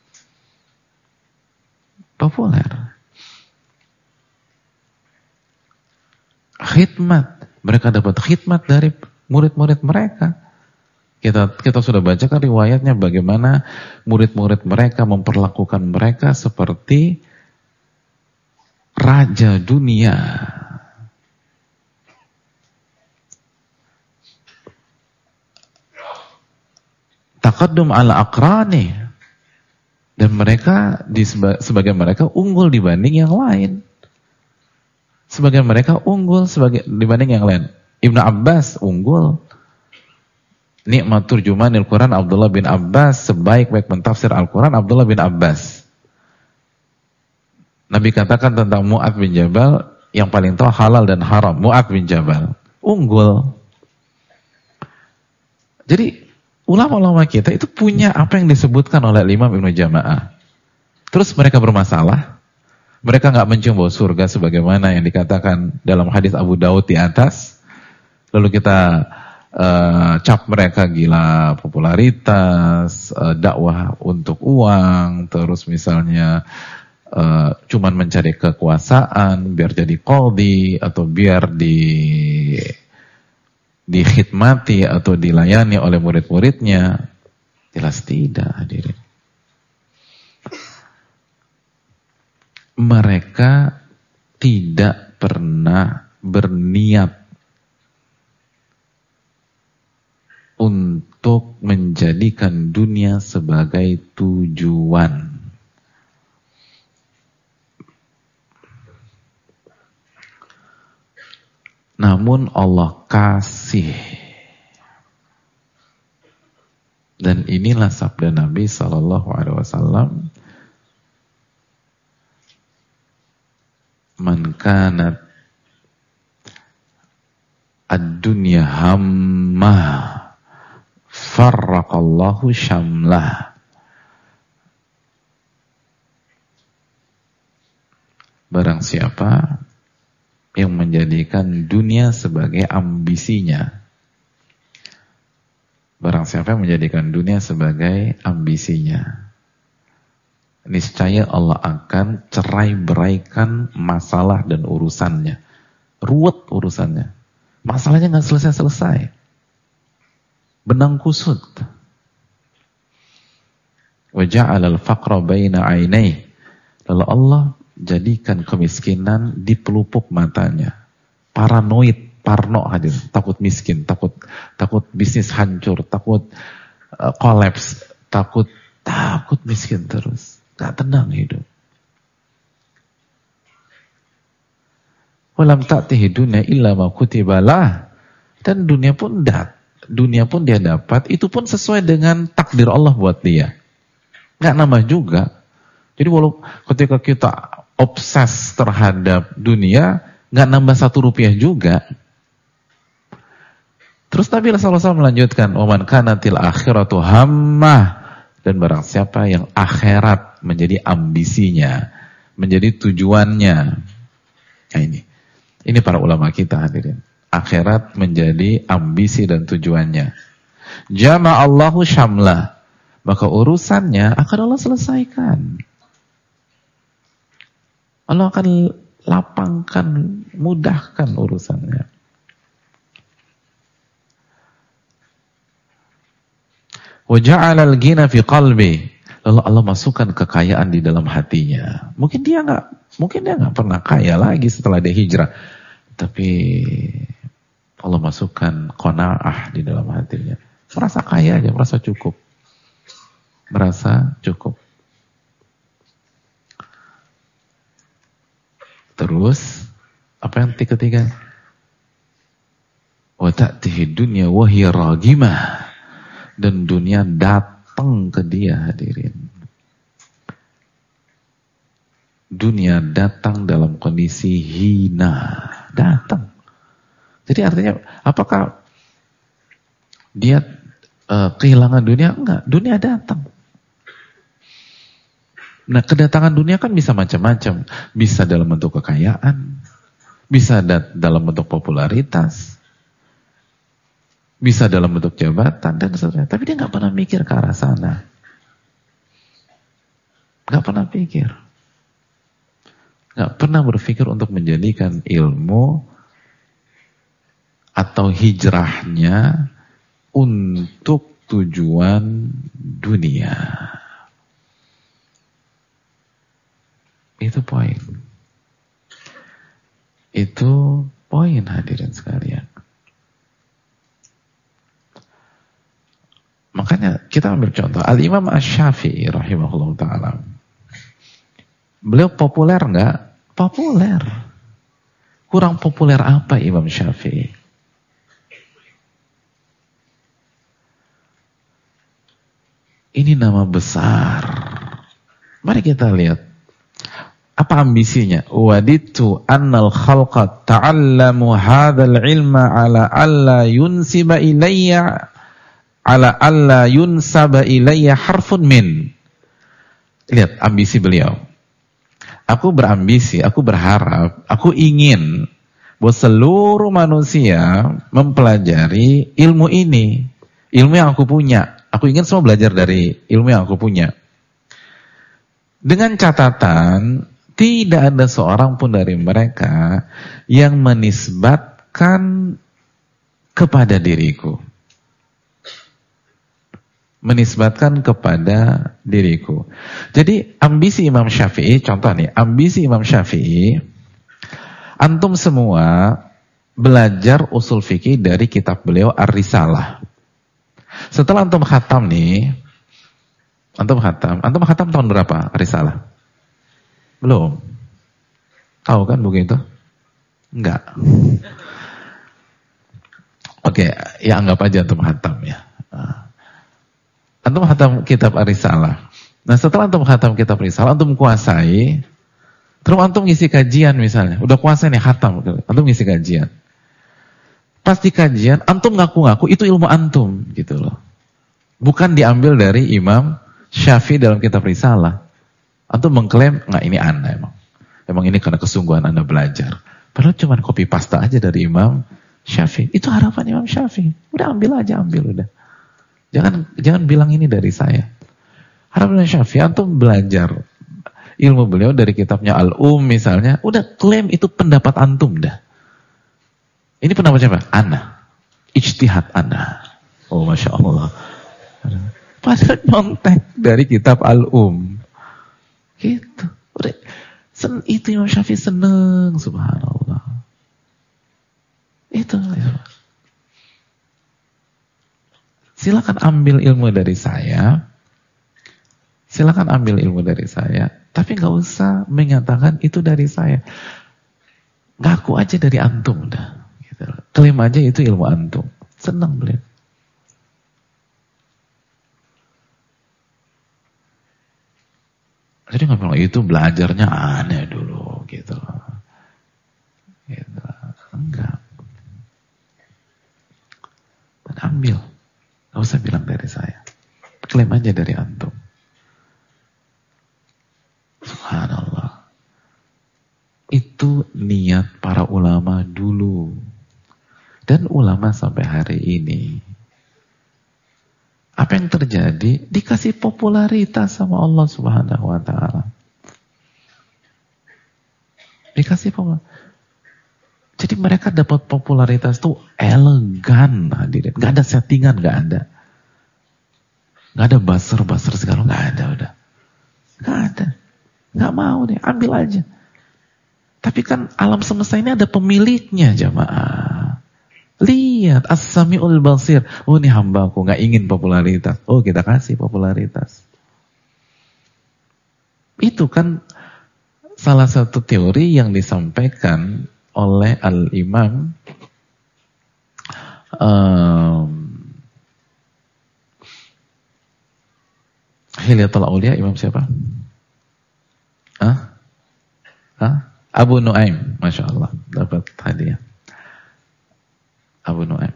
Populer. Khidmat. Mereka dapat khidmat dari murid-murid mereka. Kita sudah bacakan riwayatnya bagaimana murid-murid mereka memperlakukan mereka seperti raja dunia. Taqaddum ala aqrani. Dan mereka sebagian mereka unggul dibanding yang lain. Sebagian mereka unggul dibanding yang lain. Ibnu Abbas unggul. Nikmat turjumanil Quran Abdullah bin Abbas, sebaik-baik mentafsir Al-Quran Abdullah bin Abbas. Nabi katakan tentang Mu'adz bin Jabal, yang paling tahu halal dan haram, Mu'adz bin Jabal. Unggul. Jadi ulama-ulama kita itu punya apa yang disebutkan oleh Imam Ibnu Jama'ah. Terus mereka bermasalah. Mereka nggak mencium bau surga sebagaimana yang dikatakan dalam hadis Abu Daud di atas. Lalu kita cap mereka gila popularitas, dakwah untuk uang, terus misalnya cuman mencari kekuasaan biar jadi qadhi atau biar dikhidmati atau dilayani oleh murid-muridnya. Jelas tidak, hadirin. Mereka tidak pernah berniat untuk menjadikan dunia sebagai tujuan. Namun Allah kasih. Dan inilah sabda Nabi SAW. Man kanat ad-dunya hammah farraqallahu syamlah. Barang siapa yang menjadikan dunia sebagai ambisinya. Barang siapa yang menjadikan dunia sebagai ambisinya, niscaya Allah akan cerai-beraikan masalah dan urusannya. Ruwet urusannya. Masalahnya nggak selesai-selesai. Benang kusut. Wa ja'ala al-faqra baina 'ainai. Lalu Allah jadikan kemiskinan di pelupuk matanya. Paranoid, parno hadir, takut miskin, takut bisnis hancur, takut kolaps, takut miskin terus. Gak tenang hidup. Walam ta'tihi dunya illa ma kutibalah. Dan dunia pun dia dapat, itu pun sesuai dengan takdir Allah buat dia. Gak nambah juga. Jadi walaupun ketika kita obses terhadap dunia, gak nambah 1 rupiah juga. Terus Nabi SAW melanjutkan, "Waman kanatil akhiratu hammah." Dan barang siapa yang akhirat menjadi ambisinya, menjadi tujuannya. Nah ini para ulama kita hadirin. Akhirat menjadi ambisi dan tujuannya. Jama'allahu syamlah. Maka urusannya akan Allah selesaikan. Allah akan lapangkan, mudahkan urusannya. Wa ja'ala al-ghina fi qalbi. Lalu Allah masukkan kekayaan di dalam hatinya. Mungkin dia enggak pernah kaya lagi setelah dia hijrah. Tapi Allah masukkan qanaah di dalam hatinya. Merasa kaya aja, merasa cukup. Merasa cukup. Terus apa yang ketiga? Wa ta'tihi dunya wa hiya ragimah. Dan dunia datang ke dia hadirin. Dunia datang dalam kondisi hina. datang. Jadi artinya apakah dia kehilangan dunia? Enggak, dunia datang. Nah, kedatangan dunia kan bisa macam-macam. Bisa dalam bentuk kekayaan, bisa dalam bentuk popularitas, bisa dalam bentuk jabatan, dan sebagainya. Tapi dia nggak pernah mikir ke arah sana. Nggak pernah pikir. Nggak pernah berpikir untuk menjadikan ilmu atau hijrahnya untuk tujuan dunia. Itu poin. Itu poin hadirin sekalian. Makanya kita ambil contoh Al-Imam Asy-Syafi'i rahimahullah ta'ala. Beliau populer enggak? Populer. Kurang populer apa Imam Syafi'i? Ini nama besar. Mari kita lihat. Apa ambisinya? Waditu annal khalqa ta'allamu hadzal ilma ala alla yunsaba ilayya harfun min. Lihat ambisi beliau. Aku berambisi, aku berharap, aku ingin bahwa seluruh manusia mempelajari ilmu ini. Ilmu yang aku punya. Aku ingin semua belajar dari ilmu yang aku punya. Dengan catatan tidak ada seorang pun dari mereka yang menisbatkan kepada diriku. Menisbatkan kepada diriku. Jadi ambisi Imam Syafi'i, contoh nih, ambisi Imam Syafi'i, antum semua belajar usul fikih dari kitab beliau Ar-Risalah. Setelah antum khatam nih, antum khatam tahun berapa Ar-Risalah? Belum. Tahu kan buku itu? Enggak. Oke, ya anggap aja antum khatam ya. Antum khatam kitab Ar-Risalah. Nah, setelah antum khatam kitab Ar-Risalah, antum kuasai, terus antum ngisi kajian misalnya. Udah kuasai nih khatam, antum ngisi kajian. Pas di kajian, antum ngaku-ngaku itu ilmu antum gitu loh. Bukan diambil dari Imam Syafi'i dalam kitab Risalah. Antum mengklaim, nggak ini Anda emang. Emang ini karena kesungguhan Anda belajar. Padahal cuma copy paste aja dari Imam Syafi'i. Itu harapan Imam Syafi'i. Udah ambil aja, ambil udah. Jangan bilang ini dari saya. Harapan Imam Syafi'i, antum belajar ilmu beliau dari kitabnya Al-Umm misalnya. Udah klaim itu pendapat antum dah. Ini pendapat siapa? Ana. Ijtihad Ana. Oh Masya Allah. Padahal nyontek dari kitab Al-Umm. Gitu. Itu Imam Syafi'i seneng, subhanallah. Itu. Silakan ambil ilmu dari saya. Silakan ambil ilmu dari saya. Tapi nggak usah menyatakan itu dari saya. Ngaku aja dari antum dah. Gitu. Klaim aja itu ilmu antum. Senang beliau. Jadi nggak bilang itu belajarnya aneh dulu, gitu. Gitu. Enggak. Dan ambil, nggak usah bilang dari saya. Klaim aja dari antum. Subhanallah. Itu niat para ulama dulu. Dan ulama sampai hari ini. Apa yang terjadi? Dikasih popularitas sama Allah Subhanahu wa ta'ala. Dikasih popularitas. Jadi mereka dapat popularitas tuh elegan hadirin. Gak ada settingan, gak ada. Gak ada buzzer segala, gak ada udah. Gak ada. Gak mau deh, ambil aja. Tapi kan alam semesta ini ada pemiliknya jamaah. Lihat, as-sami'ul basir. Oh ini hambaku, gak ingin popularitas. Oh kita kasih popularitas. Itu kan salah satu teori yang disampaikan oleh Al-Imam Hilyatul Aulia, Imam siapa? Abu Nuaim Masya Allah, dapat hadiah. Abu Nuaim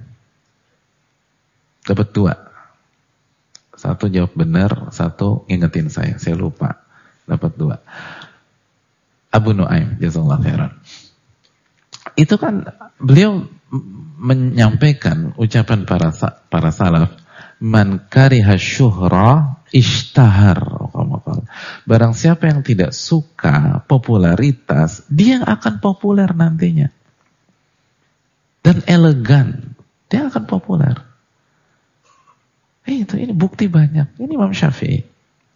dapat 2. Satu jawab benar, satu ngingetin saya lupa. Dapat 2. Abu Nuaim, jazakallahu khairan. Itu kan beliau menyampaikan ucapan para salaf, man kariha syuhra ishtahar. Barang siapa yang tidak suka popularitas, dia akan populer nantinya. Dan elegan, dia akan populer. Ini bukti banyak. Ini Imam Syafi'i.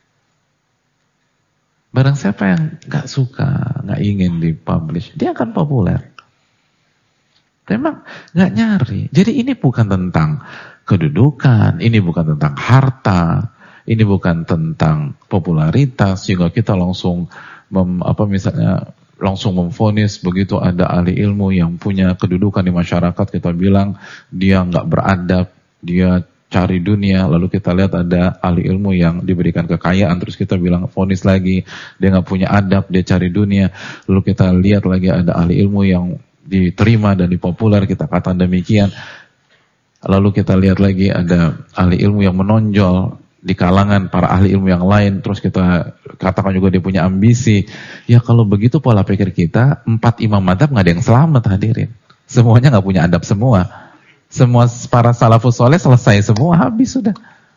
Barang siapa yang gak suka, gak ingin dipublish, dia akan populer. Memang gak nyari. Jadi ini bukan tentang kedudukan, ini bukan tentang harta, ini bukan tentang popularitas, sehingga kita langsung langsung memvonis begitu ada ahli ilmu yang punya kedudukan di masyarakat, kita bilang dia nggak beradab, dia cari dunia, lalu kita lihat ada ahli ilmu yang diberikan kekayaan, terus kita bilang vonis lagi, dia nggak punya adab, dia cari dunia, lalu kita lihat lagi ada ahli ilmu yang diterima dan dipopuler, kita katakan demikian, lalu kita lihat lagi ada ahli ilmu yang menonjol di kalangan para ahli ilmu yang lain, terus kita katakan juga dia punya ambisi. Ya kalau begitu pola pikir kita, 4 imam madzhab nggak ada yang selamat, hadirin. Semuanya nggak punya adab semua. Semua para salafus soleh selesai semua, habis sudah.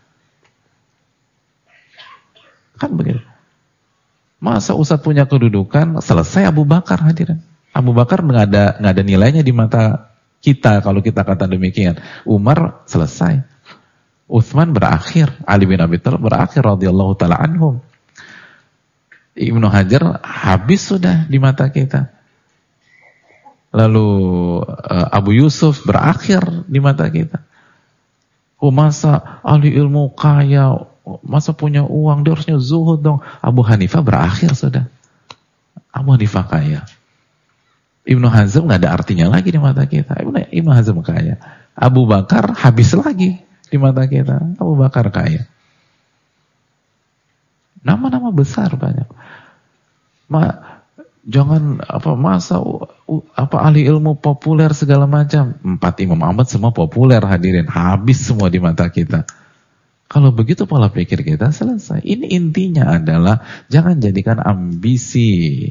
Kan begitu. Masa Ustadz punya kedudukan, selesai Abu Bakar, hadirin. Abu Bakar nggak ada nilainya di mata kita kalau kita kata demikian. Umar selesai. Utsman berakhir, Ali bin Abi Thalib berakhir radhiyallahu taala anhum. Ibnu Hajar habis sudah di mata kita. Lalu Abu Yusuf berakhir di mata kita. Masa ahli ilmu kaya, masa punya uang, dia harusnya zuhud dong. Abu Hanifah berakhir sudah. Abu Hanifah kaya. Ibnu Hazm nggak ada artinya lagi di mata kita. Ibnu Hazm kaya. Abu Bakar habis lagi di mata kita. Abu Bakar kaya. Nama-nama besar banyak. Jangan masa ahli ilmu populer segala macam. 4 Imam Ahmad semua populer, hadirin. Habis semua di mata kita. Kalau begitu pola pikir kita selesai. Ini intinya adalah jangan jadikan ambisi.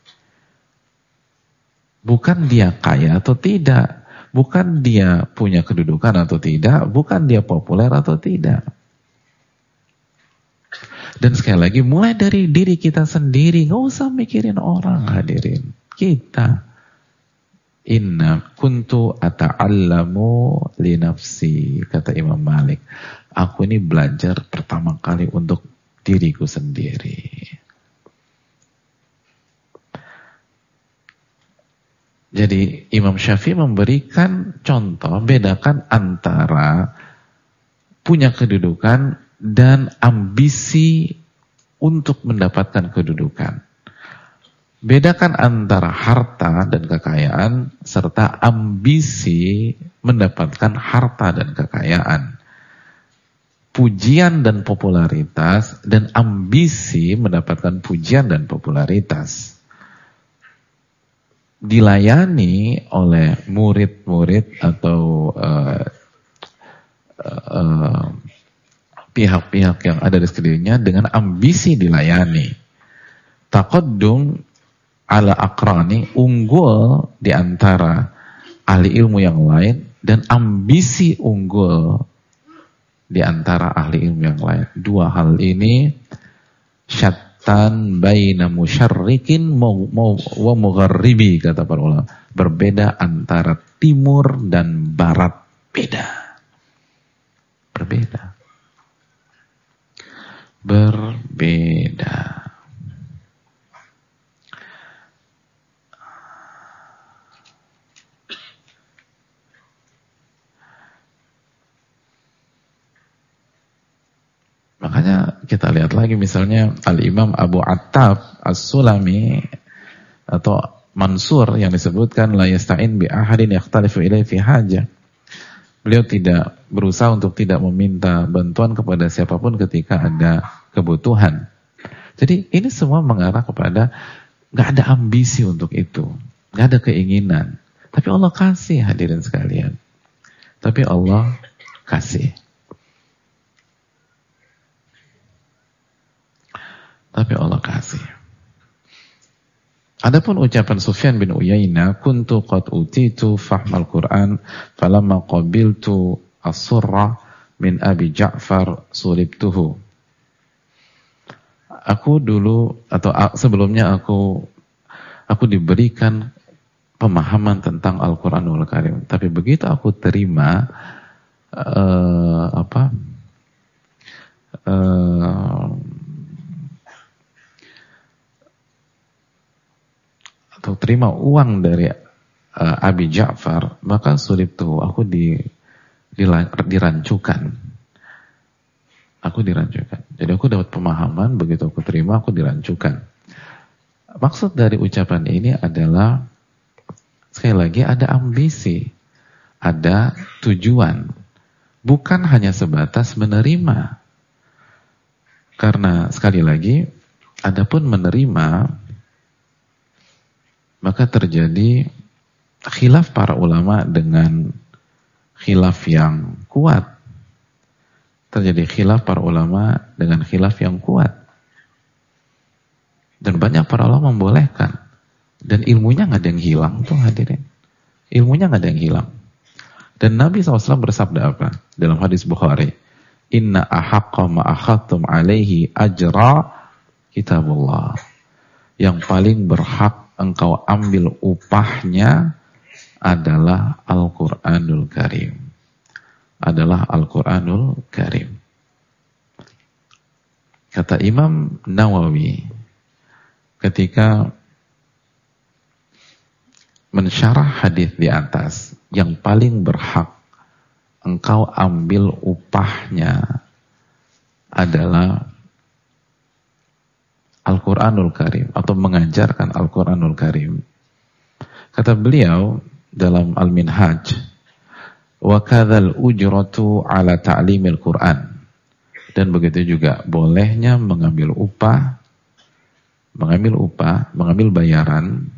Bukan dia kaya atau tidak. Bukan dia punya kedudukan atau tidak, bukan dia populer atau tidak. Dan sekali lagi, mulai dari diri kita sendiri, gak usah mikirin orang, hadirin. Kita. Inna kuntu ata'allamu li nafsi, kata Imam Malik. Aku ini belajar pertama kali untuk diriku sendiri. Jadi Imam Syafi'i memberikan contoh, bedakan antara punya kedudukan dan ambisi untuk mendapatkan kedudukan. Bedakan antara harta dan kekayaan serta ambisi mendapatkan harta dan kekayaan. Pujian dan popularitas dan ambisi mendapatkan pujian dan popularitas. Dilayani oleh murid-murid atau pihak-pihak yang ada di sekelilingnya dengan ambisi dilayani. Taqaddum ala aqrani, unggul di antara ahli ilmu yang lain, dan ambisi unggul di antara ahli ilmu yang lain. 2 hal ini syattan baina musyarrikin wa mugharribi, kata para ulama. Berbeda antara timur dan barat, beda. Berbeda. Makanya kita lihat lagi misalnya Al-Imam Abu Attab As-Sulami atau Mansur yang disebutkan la yasta'in bi ahadin yakhtalifu ilaihi fi hajah. Beliau tidak berusaha untuk tidak meminta bantuan kepada siapapun ketika ada kebutuhan. Jadi ini semua mengarah kepada gak ada ambisi untuk itu. Nggak ada keinginan. Tapi Allah kasih, hadirin sekalian. Tapi Allah kasih. Tapi Allah kasih. Adapun ucapan Sufyan bin Uyainah, kuntu qad utitu fahmal Qur'an falamma qabiltu as-surra min Abi Ja'far suribtuhu. Aku dulu atau sebelumnya aku diberikan pemahaman tentang Al-Qur'anul Karim, tapi begitu aku terima atau terima uang dari Abi Ja'far, maka suribtuhu, aku dirancukan. Aku dirancukan. Jadi aku dapat pemahaman, begitu aku terima, aku dirancukan. Maksud dari ucapan ini adalah, sekali lagi, ada ambisi, ada tujuan. Bukan hanya sebatas menerima. Karena sekali lagi, adapun menerima, maka terjadi khilaf para ulama dengan khilaf yang kuat. Terjadi khilaf para ulama dengan khilaf yang kuat. Dan banyak para ulama membolehkan. Dan ilmunya nggak ada yang hilang tuh, hadirin. Ilmunya nggak ada yang hilang. Dan Nabi SAW bersabda apa? Dalam hadis Bukhari, Inna ahaqqa ma akhadtum alaihi ajra kitabullah. Yang paling berhak engkau ambil upahnya adalah Al-Quranul Karim. Adalah Al-Quranul Karim. Kata Imam Nawawi ketika mensyarah hadis di atas, yang paling berhak engkau ambil upahnya adalah Al-Quranul Karim, atau mengajarkan Al-Quranul Karim. Kata beliau dalam Al-Minhaj, wa kadzal ujratu ala ta'limil Quran. Dan begitu juga bolehnya mengambil bayaran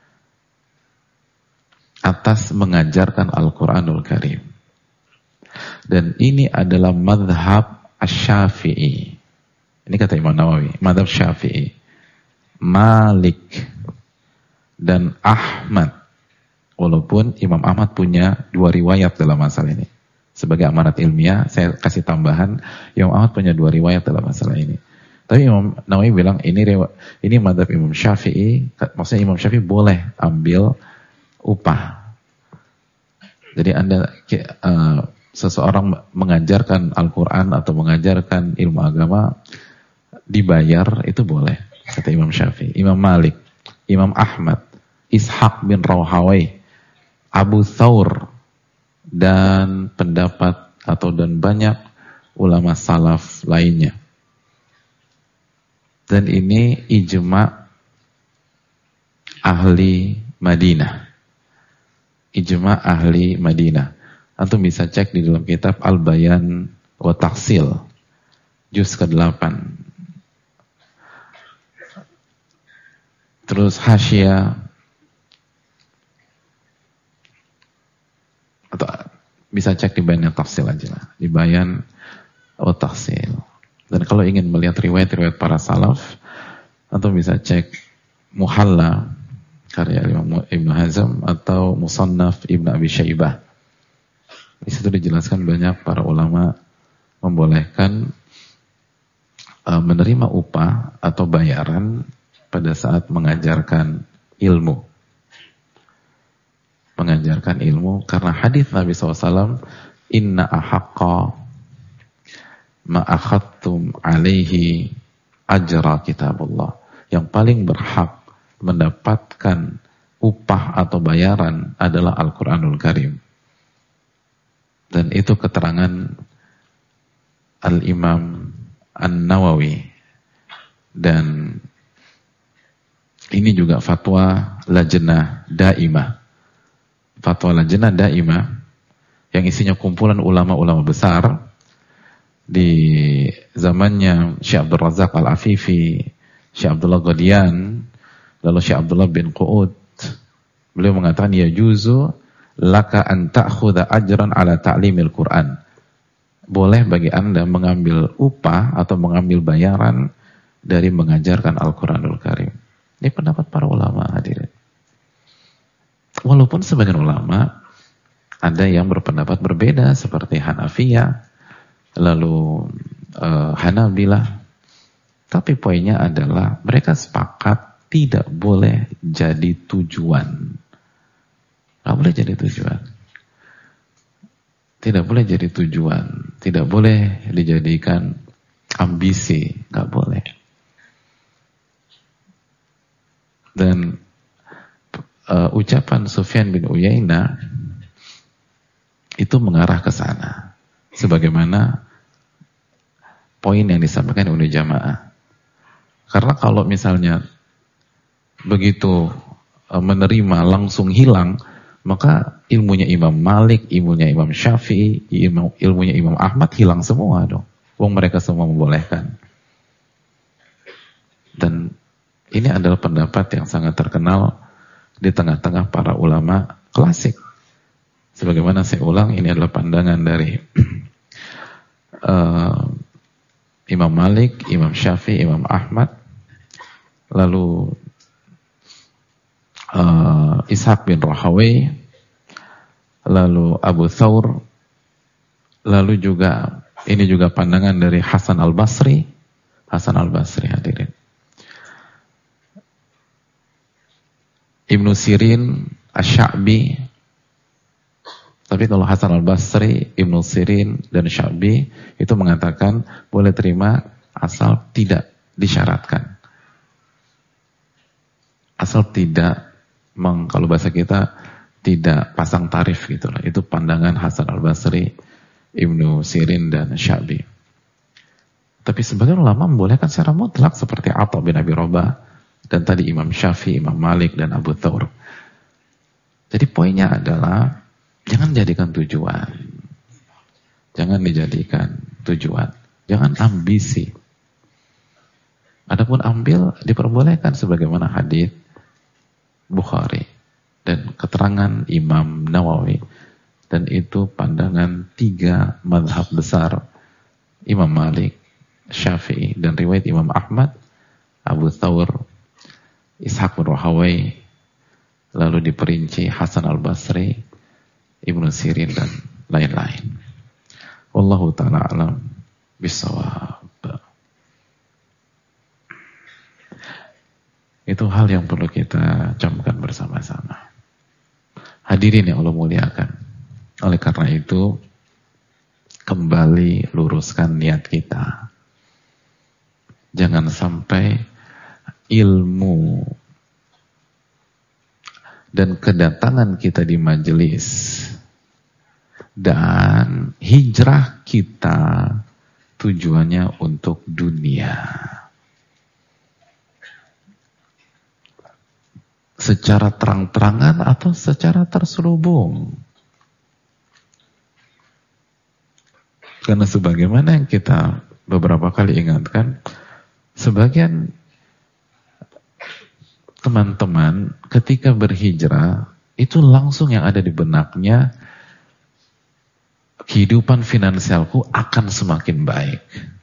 atas mengajarkan Al-Quranul Karim. Dan ini adalah madhab Asy-Syafi'i. Ini kata Imam Nawawi, madhab Syafi'i, Malik, dan Ahmad. Walaupun Imam Ahmad punya 2 riwayat dalam masalah ini. Sebagai amanat ilmiah, saya kasih tambahan, Imam Ahmad punya 2 riwayat dalam masalah ini. Tapi Imam Nawawi bilang, ini madhab Imam Syafi'i, maksudnya Imam Syafi'i boleh ambil upah. Jadi seseorang mengajarkan Al-Quran atau mengajarkan ilmu agama, dibayar, itu boleh, kata Imam Syafi'i. Imam Malik, Imam Ahmad, Ishaq bin Rawahawai, Abu Thawr, dan pendapat dan banyak ulama salaf lainnya. Dan ini ijma' ahli Madinah. Ijma' ahli Madinah. Antum bisa cek di dalam kitab Al-Bayan wa Taqsil, juz ke-8. Terus Hasyiah, atau bisa cek di Bayan Tafsil aja lah, di Bayan wa Taqsil. Dan kalau ingin melihat riwayat-riwayat para salaf, atau bisa cek Muhalla karya Imam Ibn Hazm atau Musannaf Ibn Abi Syaibah. Di situ dijelaskan banyak para ulama membolehkan menerima upah atau bayaran pada saat mengajarkan ilmu. Mengajarkan ilmu, karena hadis Nabi SAW, Inna ahaqqa ma akhadtum alaihi ajra kitabullah. Yang paling berhak mendapatkan upah atau bayaran adalah Al-Quranul Karim. Dan itu keterangan Al-Imam An-Nawawi. Dan ini juga fatwa Lajnah Daimah. Fatwa Lajnah Daimah yang isinya kumpulan ulama-ulama besar di zamannya Syekh Abdul Razak Al-Afifi, Syekh Abdullah Ghadian, lalu Syekh Abdullah bin Qu'ud, Beliau mengatakan ya juzu laka an ta'khudha ajran ala ta'limil Quran. Boleh bagi Anda mengambil upah atau mengambil bayaran dari mengajarkan Al-Quranul Karim. Ini pendapat para ulama, hadirin. Walaupun sebagian ulama ada yang berpendapat berbeda seperti Hanafiyah, lalu Hanabilah. Tapi poinnya adalah mereka sepakat tidak boleh jadi tujuan. Nggak boleh jadi tujuan. Tidak boleh jadi tujuan. Tidak boleh dijadikan ambisi. Nggak boleh. Dan ucapan Sufyan bin Uyainah itu mengarah ke sana. Sebagaimana poin yang disampaikan oleh jamaah. Karena kalau misalnya begitu menerima langsung hilang, maka ilmunya Imam Malik, ilmunya Imam Syafi'i, ilmunya Imam Ahmad hilang semua dong. Wong mereka semua membolehkan. Dan ini adalah pendapat yang sangat terkenal di tengah-tengah para ulama klasik. Sebagaimana saya ulang, ini adalah pandangan dari Imam Malik, Imam Syafi'i, Imam Ahmad, lalu Ishaq bin Rahawai, lalu Abu Thawr, lalu juga ini juga pandangan dari Hasan al-Basri. Hasan al-Basri, hadirin. Ibnu Sirin, Asy-Sya'bi. Tapi kalau Hasan al-Basri, Ibnu Sirin, dan Sya'bi itu mengatakan boleh terima asal tidak disyaratkan. Asal tidak, kalau bahasa kita, tidak pasang tarif gitu lah. Itu pandangan Hasan al-Basri, Ibnu Sirin, dan Sya'bi. Tapi sebagian ulama membolehkan secara mutlak seperti Atha bin Abi Rabah, dan tadi Imam Syafi'i, Imam Malik, dan Abu Thawr. Jadi poinnya adalah jangan jadikan tujuan. Jangan dijadikan tujuan. Jangan ambisi. Adapun ambil diperbolehkan sebagaimana hadis Bukhari dan keterangan Imam Nawawi, dan itu pandangan 3 mazhab besar, Imam Malik, Syafi'i, dan riwayat Imam Ahmad, Abu Thawr, Ishaq bin Rahawai, lalu diperinci Hasan al-Basri, Ibnu Sirin, dan lain-lain. Wallahu ta'ala alam bisawab. Itu hal yang perlu kita camkan bersama-sama. Hadirin yang Allah muliakan. Oleh karena itu, kembali luruskan niat kita. Jangan sampai ilmu dan kedatangan kita di majelis dan hijrah kita tujuannya untuk dunia. Secara terang-terangan atau secara terselubung. Karena sebagaimana yang kita beberapa kali ingatkan, sebagian teman-teman ketika berhijrah itu langsung yang ada di benaknya, kehidupan finansialku akan semakin baik,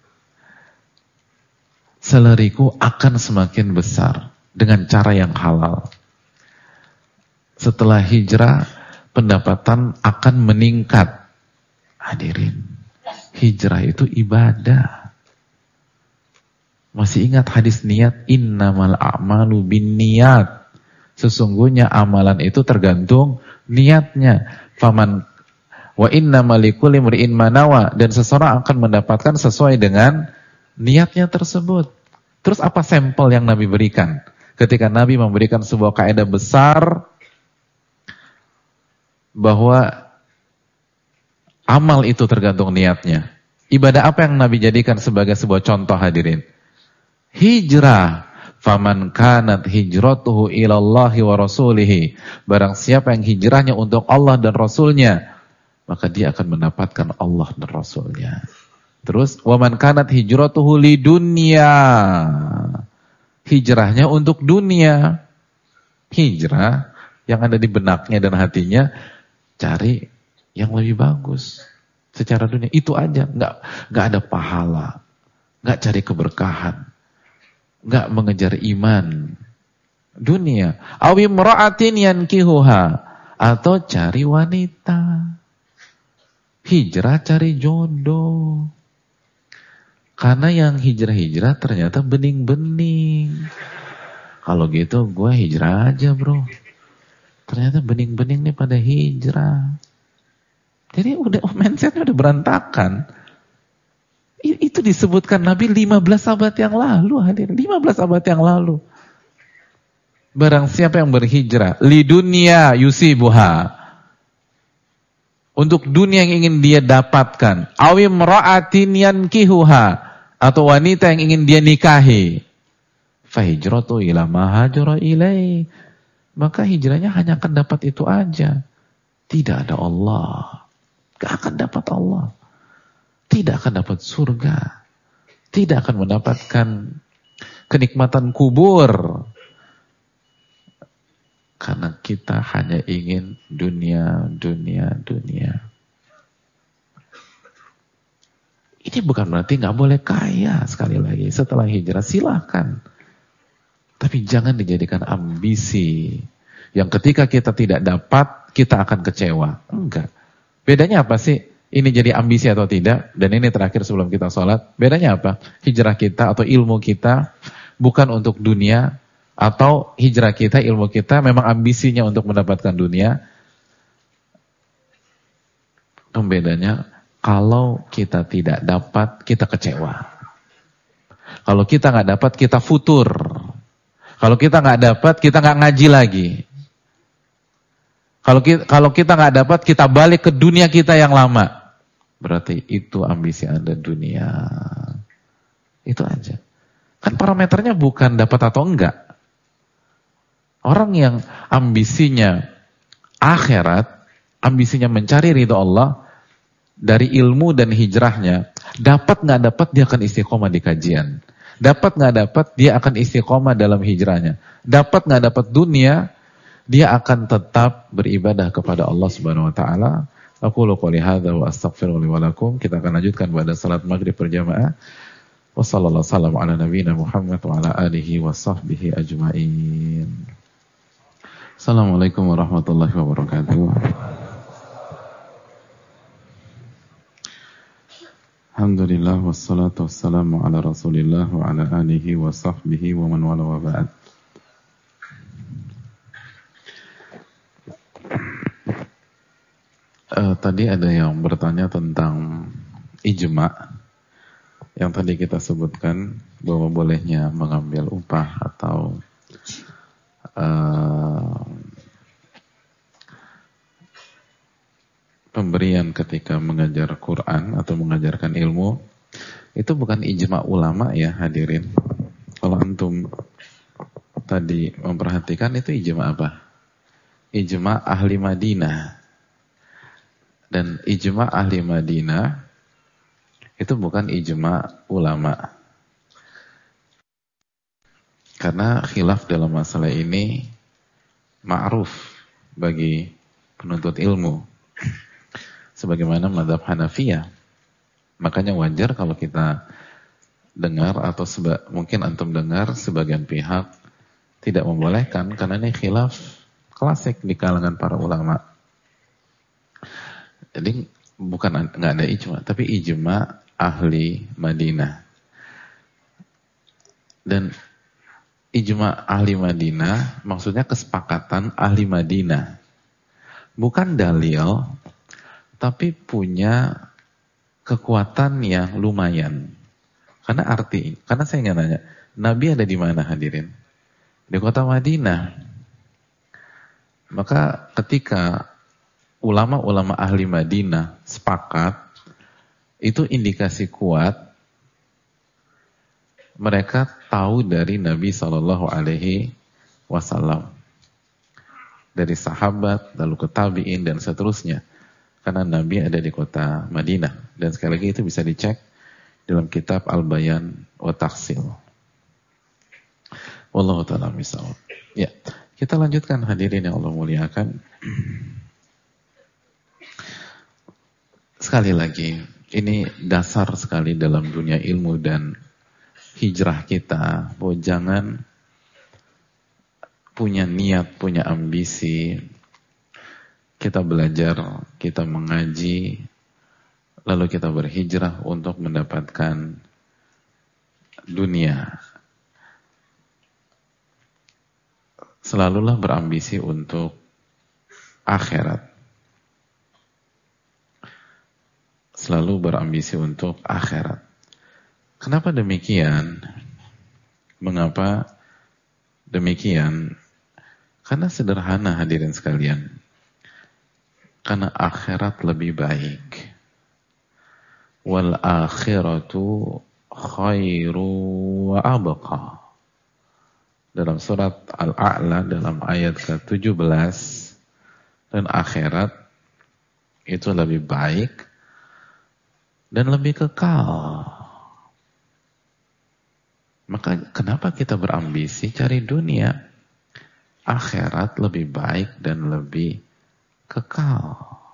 salariku akan semakin besar dengan cara yang halal. Setelah hijrah pendapatan akan meningkat. Hadirin, hijrah itu ibadah. Masih ingat hadis niat, innamal a'malu binniyat. Sesungguhnya amalan itu tergantung niatnya. Faman wa innamal likulli imri'in ma nawa, dan seseorang akan mendapatkan sesuai dengan niatnya tersebut. Terus apa sampel yang Nabi berikan? Ketika Nabi memberikan sebuah kaidah besar bahwa amal itu tergantung niatnya. Ibadah apa yang Nabi jadikan sebagai sebuah contoh, hadirin? Hijrah. Faman kanat hijratuhu ilallahi wa rasulihi. Barang siapa yang hijrahnya untuk Allah dan Rasulnya, maka dia akan mendapatkan Allah dan Rasulnya. Terus, waman kanat hijratuhu lidunya. Hijrahnya untuk dunia. Hijrah yang ada di benaknya dan hatinya, cari yang lebih bagus secara dunia. Itu aja, nggak ada pahala, nggak cari keberkahan, nggak mengejar iman dunia. Awi imra'atin yankihuha, atau cari wanita. Hijrah cari jodoh. Karena yang hijrah-hijrah ternyata bening-bening. Kalau gitu gue hijrah aja bro. Ternyata bening-bening nih pada hijrah. Jadi mindsetnya udah berantakan. Itu disebutkan Nabi 15 abad yang lalu, hadirin. 15 abad yang lalu. Barang siapa yang berhijrah li dunia yusibuha, untuk dunia yang ingin dia dapatkan, awi imra'atin yankihuha, atau wanita yang ingin dia nikahi, fa hijratu ila ma hajara ilai, maka hijrahnya hanya akan dapat itu aja. Tidak ada Allah, gak akan dapat Allah, tidak akan dapat surga, tidak akan mendapatkan kenikmatan kubur. Karena kita hanya ingin dunia. Ini bukan berarti gak boleh kaya. Sekali lagi, setelah hijrah silahkan. Tapi jangan dijadikan ambisi. Yang ketika kita tidak dapat, kita akan kecewa. Enggak. Bedanya apa sih? Ini jadi ambisi atau tidak? Dan ini terakhir sebelum kita sholat. Bedanya apa? Hijrah kita atau ilmu kita bukan untuk dunia, atau hijrah kita, ilmu kita memang ambisinya untuk mendapatkan dunia. Pembedanya, kalau kita tidak dapat, kita kecewa. Kalau kita nggak dapat, kita futur. Kalau kita nggak dapat, kita nggak ngaji lagi. Kalau kita nggak dapat, kita balik ke dunia kita yang lama. Berarti itu ambisi Anda dunia. Itu aja. Kan parameternya bukan dapat atau enggak. Orang yang ambisinya akhirat, ambisinya mencari ridho Allah, dari ilmu dan hijrahnya, dapat nggak dapat dia akan istiqomah di kajian. Dapat nggak dapat dia akan istiqomah dalam hijrahnya. Dapat nggak dapat dunia, dia akan tetap beribadah kepada Allah Subhanahu Wa Taala. Aqulu qouli hadza wa astaghfiru li wa lakum. Kita akan lanjutkan pada salat maghrib berjamaah. Wassallallahu wasallam ala nabiyyina Muhammad wa ala alihi wa sahbihi ajma'in. Assalamualaikum warahmatullahi wabarakatuh. Alhamdulillah wassalatu wassalamu ala Rasulillah wa ala alihi wa sahbihi wa man wala wa ba'd. Tadi ada yang bertanya tentang ijma yang tadi kita sebutkan, bahwa bolehnya mengambil upah atau pemberian ketika mengajar Quran atau mengajarkan ilmu. Itu bukan ijma ulama ya hadirin. Kalau antum tadi memperhatikan, itu ijma apa? Ijma ahli Madinah. Dan ijma ahli Madinah itu bukan ijma ulama. Karena khilaf dalam masalah ini ma'ruf bagi penuntut ilmu. Sebagaimana mazhab Hanafiyah. Makanya wajar kalau kita dengar atau mungkin antum dengar sebagian pihak tidak membolehkan, karena ini khilaf klasik di kalangan para ulama. Jadi bukan nggak ada ijma, tapi ijma ahli Madinah. Dan ijma ahli Madinah maksudnya kesepakatan ahli Madinah. Bukan dalil, tapi punya kekuatan yang lumayan. Karena saya nggak nanya, Nabi ada di mana hadirin? Di kota Madinah. Maka ketika ulama-ulama ahli Madinah sepakat, itu indikasi kuat mereka tahu dari Nabi SAW, dari sahabat, lalu ke tabi'in dan seterusnya. Karena Nabi ada di kota Madinah. Dan sekali lagi itu bisa dicek dalam kitab Al-Bayan wa Taqsil. Wallahu ta'ala misal. Ya, Kita lanjutkan hadirin yang Allah muliakan. Sekali lagi, ini dasar sekali dalam dunia ilmu dan hijrah kita, bahwa jangan punya niat, punya ambisi, kita belajar, kita mengaji, lalu kita berhijrah untuk mendapatkan dunia. Selalulah berambisi untuk akhirat. Selalu berambisi untuk akhirat. Kenapa demikian? Mengapa demikian? Karena sederhana hadirin sekalian. Karena akhirat lebih baik. Wal akhiratu khairu wa abqa. Dalam surat Al-A'la dalam ayat ke-17, dan akhirat itu lebih baik dan lebih kekal. Maka kenapa kita berambisi cari dunia? Akhirat lebih baik dan lebih kekal.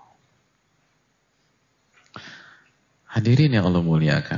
Hadirin yang Allah muliakan.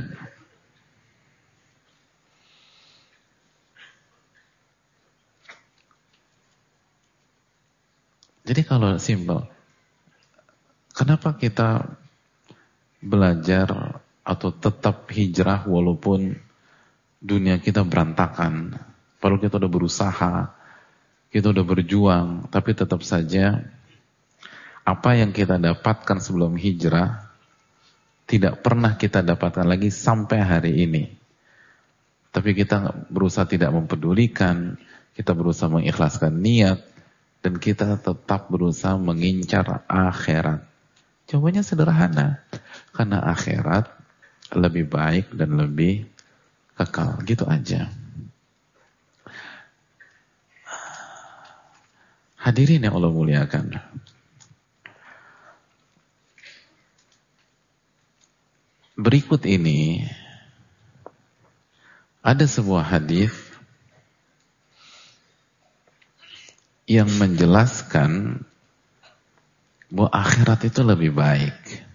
Jadi kalau simpel, kenapa kita belajar atau tetap hijrah walaupun dunia kita berantakan, padahal kita udah berusaha, kita udah berjuang, tapi tetap saja apa yang kita dapatkan sebelum hijrah tidak pernah kita dapatkan lagi sampai hari ini. Tapi kita berusaha tidak mempedulikan, kita berusaha mengikhlaskan niat, dan kita tetap berusaha mengincar akhirat. Jawabannya sederhana, karena akhirat lebih baik dan lebih kekal. Gitu aja. Hadirin yang Allah muliakan. Berikut ini ada sebuah hadis yang menjelaskan bahwa akhirat itu lebih baik.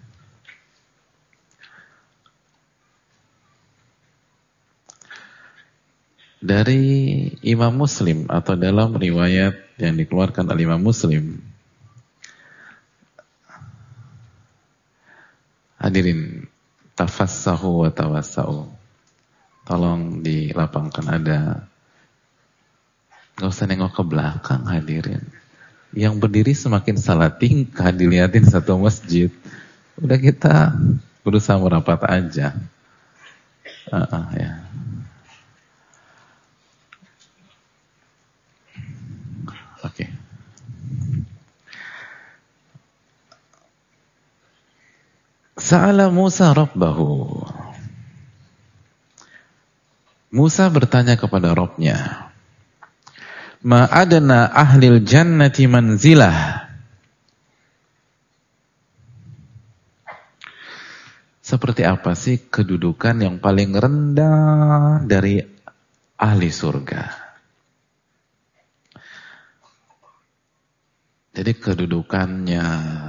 Dari Imam Muslim atau dalam riwayat yang dikeluarkan oleh Imam Muslim. Hadirin, tafassahu wa tawassau. Tolong dilapangkan, ada. Gak usah nengok ke belakang hadirin. Yang berdiri semakin salah tingkah dilihatin satu masjid. Udah kita berusaha merapat aja. Ya. Oke. Sa'ala Musa Rabbahu. Musa bertanya kepada Rabbnya, ma adna ahlil jannati manzilah. Seperti apa sih kedudukan yang paling rendah dari ahli surga? Jadi kedudukannya,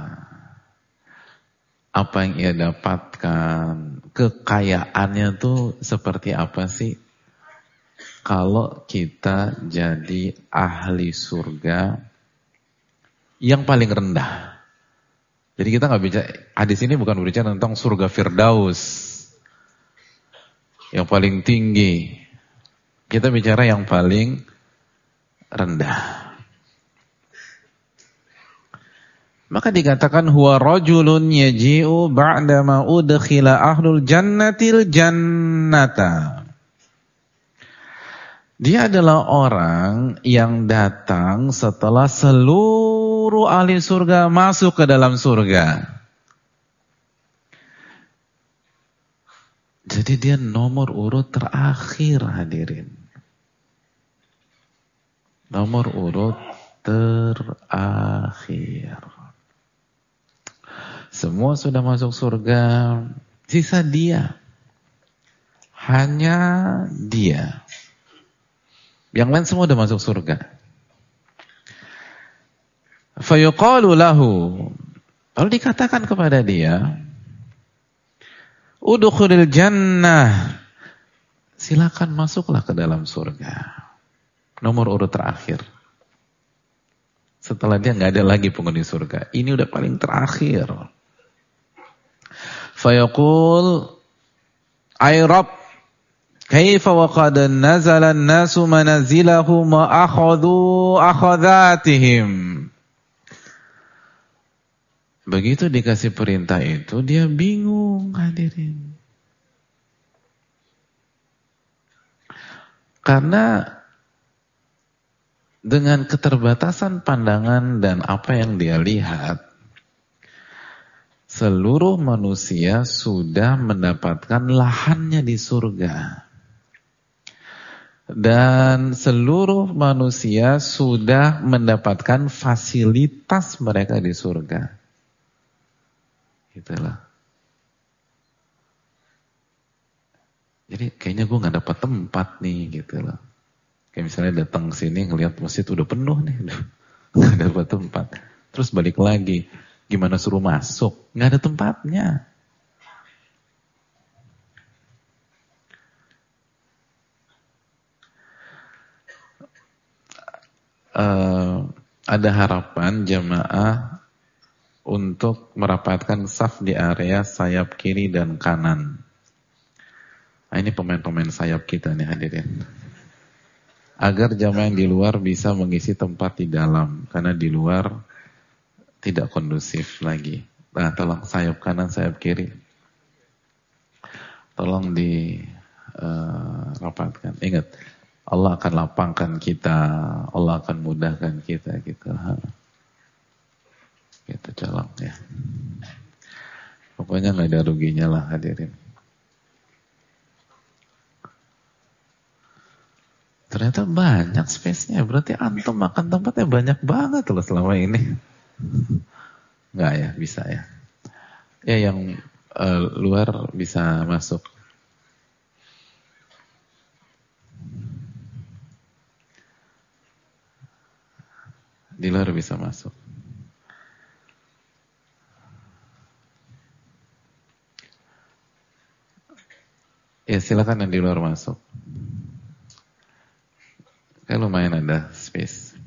apa yang ia dapatkan, kekayaannya tuh seperti apa sih? Kalau kita jadi ahli surga yang paling rendah. Jadi kita nggak bicara, hadis ini bukan berbicara tentang surga Firdaus yang paling tinggi. Kita bicara yang paling rendah. Maka dikatakan huwa rajulun yaji'u ba'dama udkhila ahlul jannatil jannata. Dia adalah orang yang datang setelah seluruh ahli surga masuk ke dalam surga. Jadi dia nomor urut terakhir hadirin. Nomor urut terakhir. Semua sudah masuk surga, sisa dia. Hanya dia. Yang lain semua udah masuk surga. Fayuqalu lahu, lalu dikatakan kepada dia, udkhulil jannah, silakan masuklah ke dalam surga. Nomor urut terakhir. Setelah dia nggak ada lagi penghuni surga, ini udah paling terakhir. Fayaqul, ay Rabb, kaifa wa qad nazala an-nasu manazilahum wa akhadhu akhadhatihim. Begitu dikasih perintah itu, dia bingung, hadirin. Karena dengan keterbatasan pandangan dan apa yang dia lihat, seluruh manusia sudah mendapatkan lahannya di surga. Dan seluruh manusia sudah mendapatkan fasilitas mereka di surga. Itulah. Jadi kayaknya gue gak dapat tempat nih gitu loh. Kayak misalnya datang ke sini ngelihat masjid udah penuh nih, gak dapat tempat. Terus balik lagi, gimana suruh masuk? Gak ada tempatnya. Ada harapan jamaah untuk merapatkan saf di area sayap kiri dan kanan. Nah, ini pemain-pemain sayap kita nih hadirin. Agar jamaah yang di luar bisa mengisi tempat di dalam, karena di luar tidak kondusif lagi. Nah, tolong sayap kanan, sayap kiri. Tolong dirapatkan. Ingat, Allah akan lapangkan kita, Allah akan mudahkan kita gitu. Gitu colong ya. Pokoknya nggak ada ruginya lah hadirin. Ternyata banyak space-nya, berarti antum makan tempatnya banyak banget loh selama ini. Nggak ya, bisa ya. Ya yang luar bisa masuk. Di luar bisa masuk. Ya silakan yang di luar masuk. Kayak lumayan ada space.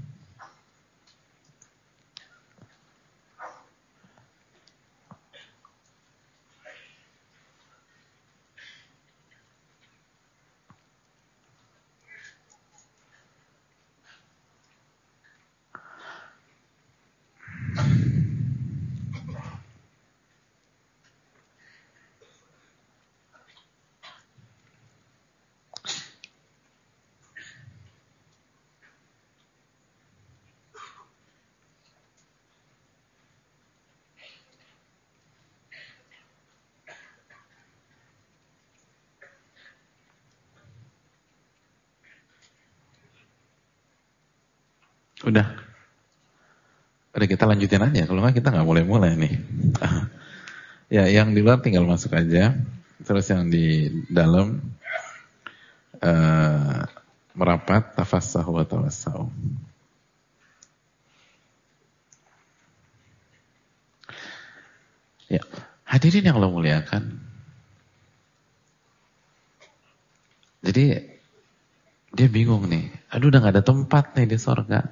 Udah kita lanjutin aja. Kalau nggak kita nggak mulai nih. Ya, yang di luar tinggal masuk aja. Terus yang di dalam merapat, tafassahu wa tawassau. Ya, hadirin yang Allah muliakan. Jadi dia bingung nih. Aduh, udah nggak ada tempat nih di sorga.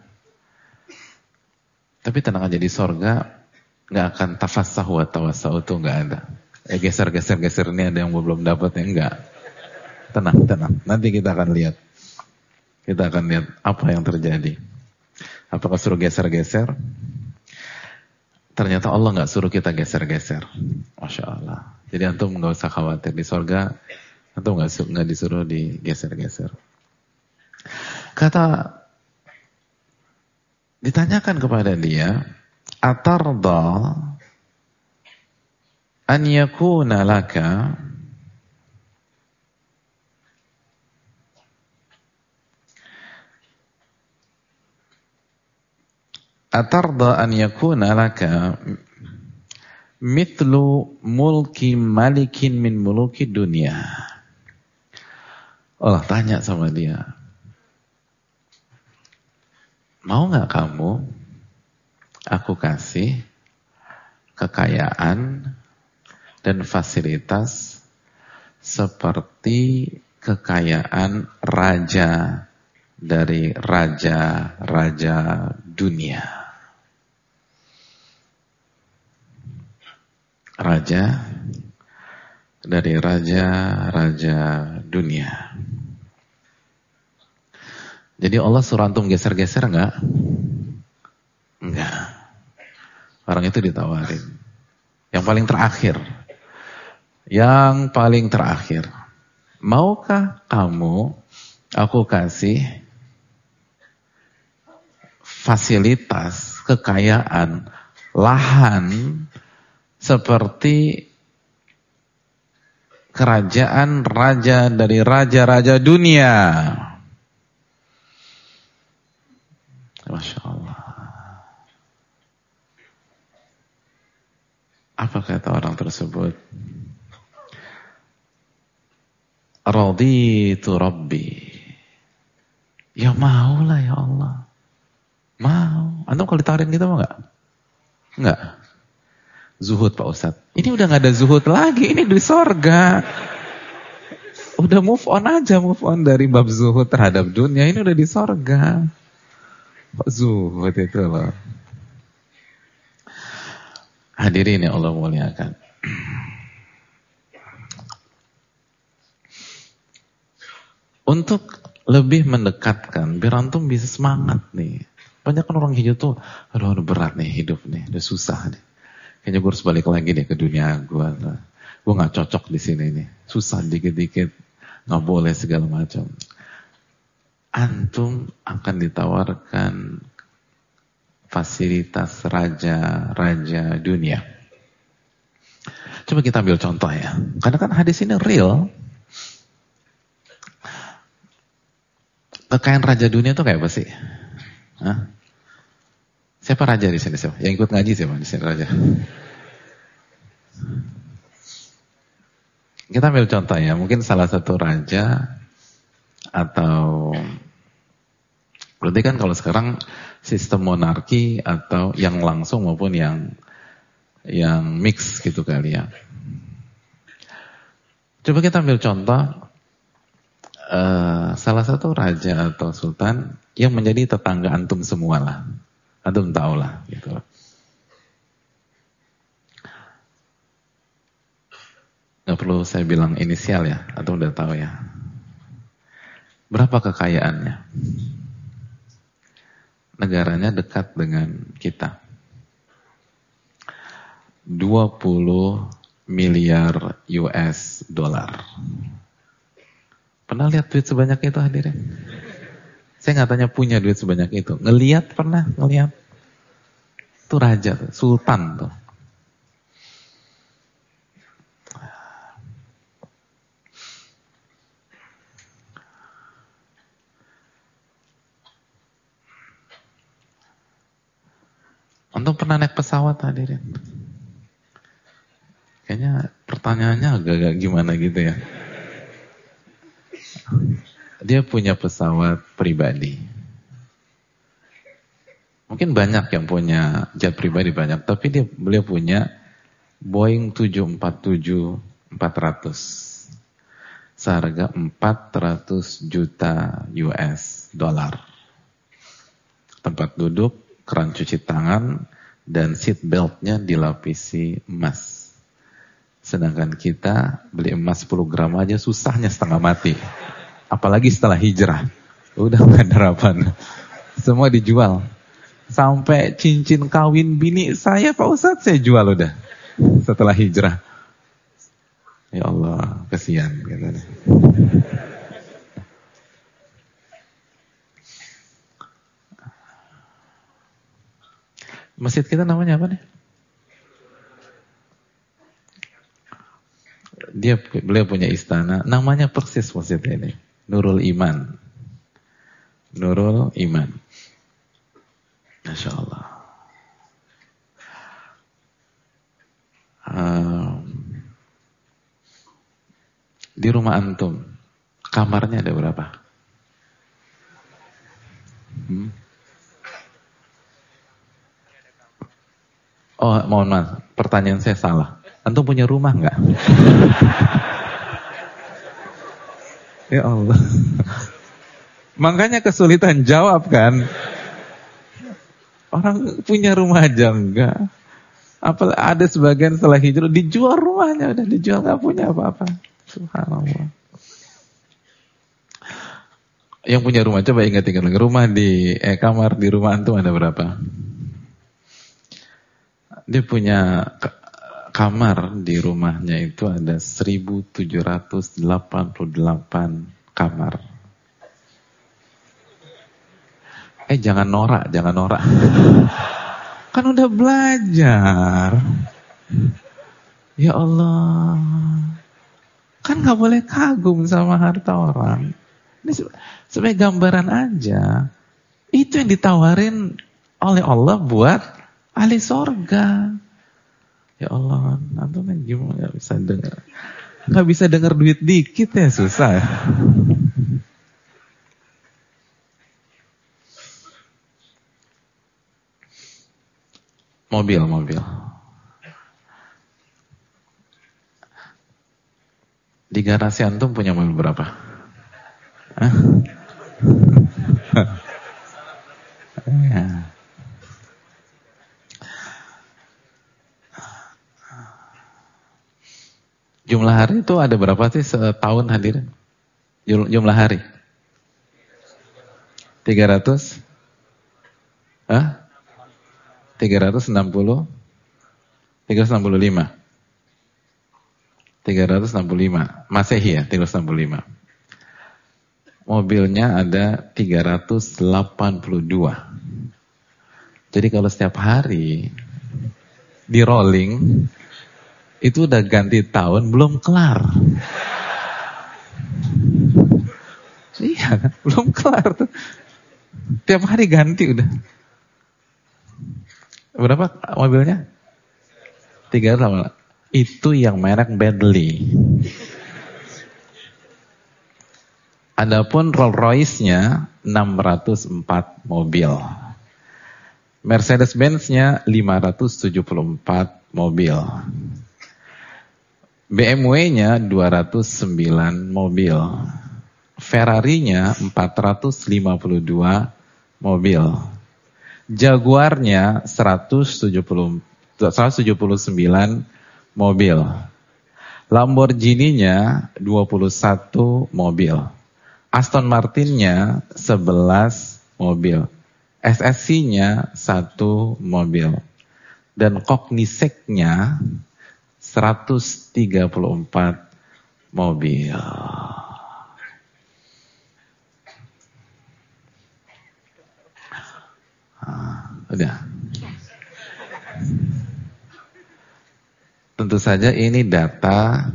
Tapi tenang aja, di sorga nggak akan tafassahu wa tawassau, itu nggak ada. Geser ini ada yang belum dapat ya, enggak. Tenang. Nanti kita akan lihat. Kita akan lihat apa yang terjadi. Apakah suruh geser-geser? Ternyata Allah nggak suruh kita geser-geser. Masya Allah. Jadi antum nggak usah khawatir, di sorga antum nggak disuruh digeser-geser. Ditanyakan kepada dia, atarda an yakuna laka mithlu mulki malikin min muluki dunia. Allah tanya sama dia, mau nggak kamu aku kasih kekayaan dan fasilitas seperti kekayaan raja dari raja-raja dunia. Raja dari raja-raja dunia. Jadi Allah suruh antum geser-geser enggak? Enggak. Orang itu ditawarin. Yang paling terakhir. Yang paling terakhir. Maukah kamu aku kasih fasilitas, kekayaan, lahan seperti kerajaan raja dari raja-raja dunia? Masya Allah. Apa kata orang tersebut? Raditu Rabbi. Ya maulah ya Allah. Mau. Antum kalau ditawarin gitu mau gak? Enggak. Zuhud Pak Ustadz. Ini udah gak ada zuhud lagi. Ini di sorga. Udah move on aja. Move on dari bab zuhud terhadap dunia. Ini udah di sorga. Zuhud itu loh. Hadirin yang Allah muliakan. Untuk lebih mendekatkan, biar antum bisa semangat nih. Banyak kan orang hijau tuh, aduh berat nih hidup nih, udah susah nih. Kayaknya gue harus balik lagi deh ke dunia gue. Gue gak cocok di sini nih. Susah dikit-dikit, gak boleh segala macam. Antum akan ditawarkan fasilitas raja-raja dunia. Coba kita ambil contoh ya. Karena kan hadis ini real. Kekayaan raja dunia itu kayak apa sih? Hah? Siapa raja di sini? Siapa? Yang ikut ngaji siapa di sini raja? Kita ambil contoh ya. Mungkin salah satu raja atau berarti kan kalau sekarang sistem monarki atau yang langsung maupun yang mix gitu kali ya. Coba kita ambil contoh salah satu raja atau sultan yang menjadi tetangga antum semua lah. Antum tahu lah gitu. Gak perlu saya bilang inisial ya, atau udah tahu ya. Berapa kekayaannya? Negaranya dekat dengan kita. 20 miliar US dollar. Pernah lihat duit sebanyak itu hadirin? Saya nggak tanya punya duit sebanyak itu. Ngelihat pernah, ngelihat. Itu raja, sultan tuh. Antum pernah naik pesawat hadirin? Kayaknya pertanyaannya agak-agak gimana gitu ya. Dia punya pesawat pribadi. Mungkin banyak yang punya jet pribadi banyak, tapi beliau punya Boeing 747-400 seharga 400 juta US dollar. Tempat duduk, keran cuci tangan, dan seat beltnya dilapisi emas. Sedangkan kita beli emas 10 gram aja susahnya setengah mati. Apalagi setelah hijrah. Udah gak ada harapan. Semua dijual. Sampai cincin kawin bini saya Pak Ustadz saya jual udah. Setelah hijrah. Ya Allah, kasihan. Masjid kita namanya apa nih? Beliau punya istana. Namanya persis masjid ini. Nurul Iman. Nurul Iman. Masya Allah. Di rumah antum, kamarnya ada berapa? Oh, mohon maaf, pertanyaan saya salah. Antum punya rumah nggak? Ya Allah. Makanya kesulitan jawab kan. Orang punya rumah aja enggak. Apalagi ada sebagian setelah hijrah dijual rumahnya, udah dijual, nggak punya apa-apa. Subhanallah. Yang punya rumah coba ingat-ingat lagi. Rumah di kamar di rumah antum ada berapa? Dia punya kamar di rumahnya itu ada 1788 kamar. Jangan norak, jangan norak. Kan udah belajar. Ya Allah. Kan gak boleh kagum sama harta orang. Ini sebagai gambaran aja. Itu yang ditawarin oleh Allah buat ahli sorga. Ya Allah, antum kan gimana gak bisa dengar duit dikit ya, susah. Mobil. Di garasi antum punya mobil berapa? Hah? Ya. Jumlah hari itu ada berapa sih setahun hadirin? Jumlah hari? 300? Hah? 360? 365? 365. Masehi ya, 365. Mobilnya ada 382. Jadi kalau setiap hari di rolling, itu udah ganti tahun, belum kelar. Iya, belum kelar tuh. Tiap hari ganti udah. Berapa mobilnya? 3 Itu yang merek Bentley. Adapun Rolls Royce-nya 604 mobil. Mercedes-Benz-nya 574 mobil. BMW-nya 209 mobil. Ferrari-nya 452 mobil. Jaguar-nya 179 mobil. Lamborghini-nya 21 mobil. Aston Martin-nya 11 mobil. SSC-nya 1 mobil. Dan Koenigsegg-nya 134 mobil. Udah. Tentu saja ini data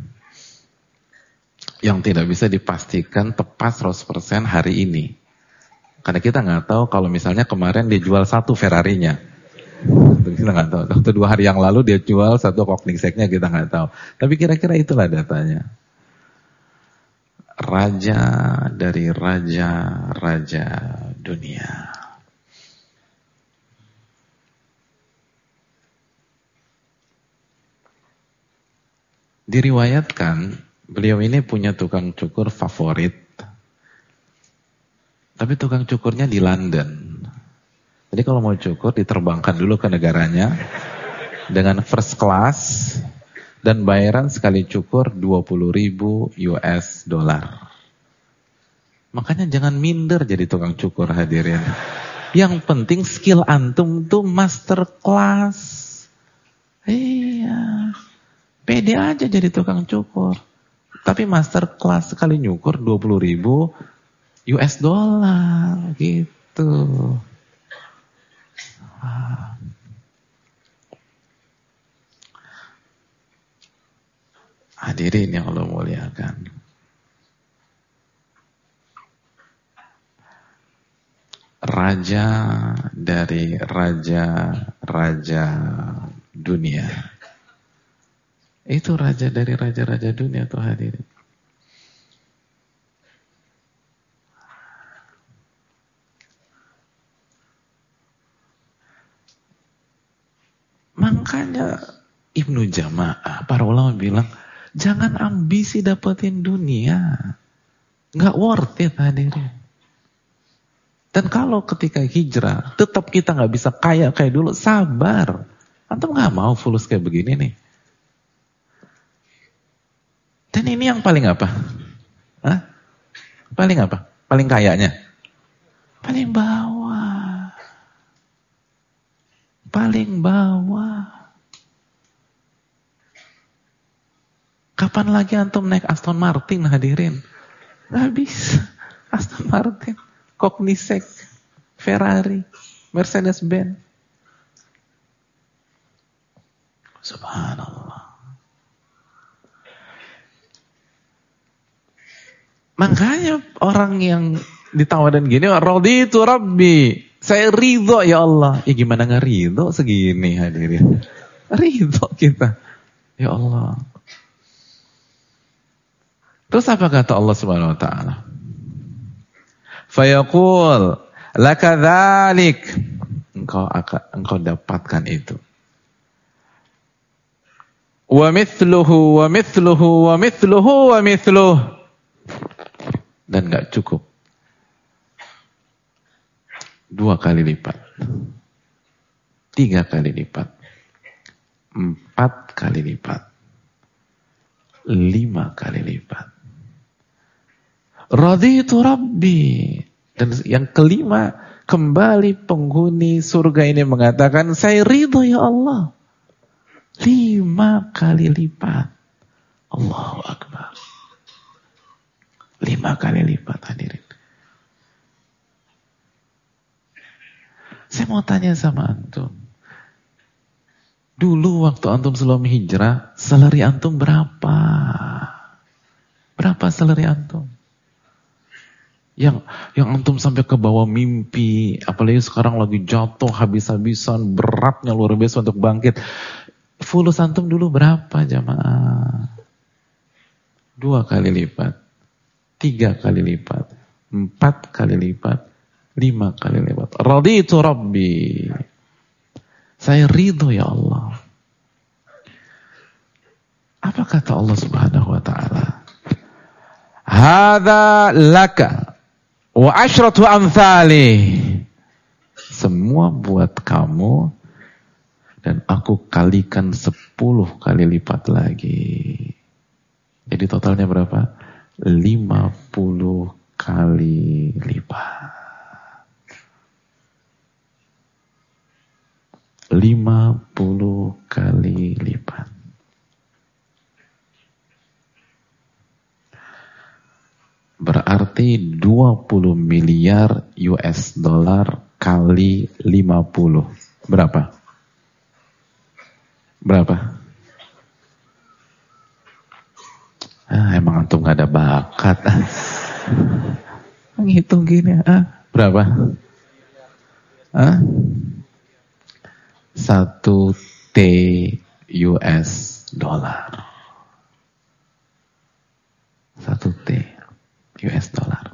yang tidak bisa dipastikan tepat 100% hari ini. Karena kita nggak tahu kalau misalnya kemarin dia jual 1 Ferrarinya. Kita nggak tahu. Waktu 2 hari yang lalu dia jual 1 Koenigsegg-nya, kita nggak tahu. Tapi kira-kira itulah datanya. Raja dari raja-raja dunia. Diriwayatkan beliau ini punya tukang cukur favorit. Tapi tukang cukurnya di London. Jadi kalau mau cukur diterbangkan dulu ke negaranya dengan first class dan bayaran sekali cukur 20.000 US dollar. Makanya jangan minder jadi tukang cukur, hadirin. Yang penting skill antum tuh master class. Iya. Pede aja jadi tukang cukur. Tapi master class sekali nyukur 20.000 US dollar gitu. Hadirin yang Allah muliakan. Raja dari raja-raja dunia. Itu raja dari raja-raja dunia tuh, hadirin. Makanya Ibnu Jama'ah, para ulama bilang, jangan ambisi dapetin dunia. Nggak worth it hadirin. Dan kalau ketika hijrah, tetap kita nggak bisa kaya kayak dulu, sabar. Antum nggak mau fulus kayak begini nih. Dan ini yang paling apa? Hah? Paling apa? Paling kayanya? Paling bawah. Paling bawah. Kapan lagi antum naik Aston Martin hadirin? Gak bisa. Aston Martin, Koenigsegg, Ferrari, Mercedes-Benz. Subhanallah. Makanya orang yang ditawarin gini, raditu Rabbi, saya ridho ya Allah. Ya gimana gak ridho segini hadirin? Ridho kita. Ya Allah. Terus apa kata Allah Subhanahu wa taala? Fayaqul laka dzalik. Engkau dapatkan itu. Wa mithluhu wa mithluhu wa mithluhu wa mithluhu. Dan gak cukup. 2 kali lipat. 3 kali lipat. 4 kali lipat. 5 kali lipat. Raditu Rabbi. Dan yang kelima, kembali penghuni surga ini mengatakan, saya ridho ya Allah. 5 kali lipat. Allahu Akbar. 5 kali lipat hadirin. Saya mau tanya sama antum. Dulu waktu antum sebelum hijrah, salary antum berapa? Berapa salary antum? Yang antum sampai ke bawah mimpi, apalagi sekarang lagi jatuh habis-habisan, beratnya luar biasa untuk bangkit. Fulus antum dulu berapa jamaah? 2 kali lipat, 3 kali lipat, 4 kali lipat, 5 kali lipat. Raditu Rabbi. Saya ridho ya Allah. Apa kata Allah Subhanahu wa taala? Hadza laka wa asyratu amthali. Semua buat kamu dan aku kalikan 10 kali lipat lagi. Jadi totalnya berapa? 50 kali lipat. 50 kali lipat. Berarti 20 miliar US dollar kali 50. Berapa? Berapa? Emang antum gak ada bakat. Ngitung gini. Berapa? 1 T US dollar. 1 T US dollar.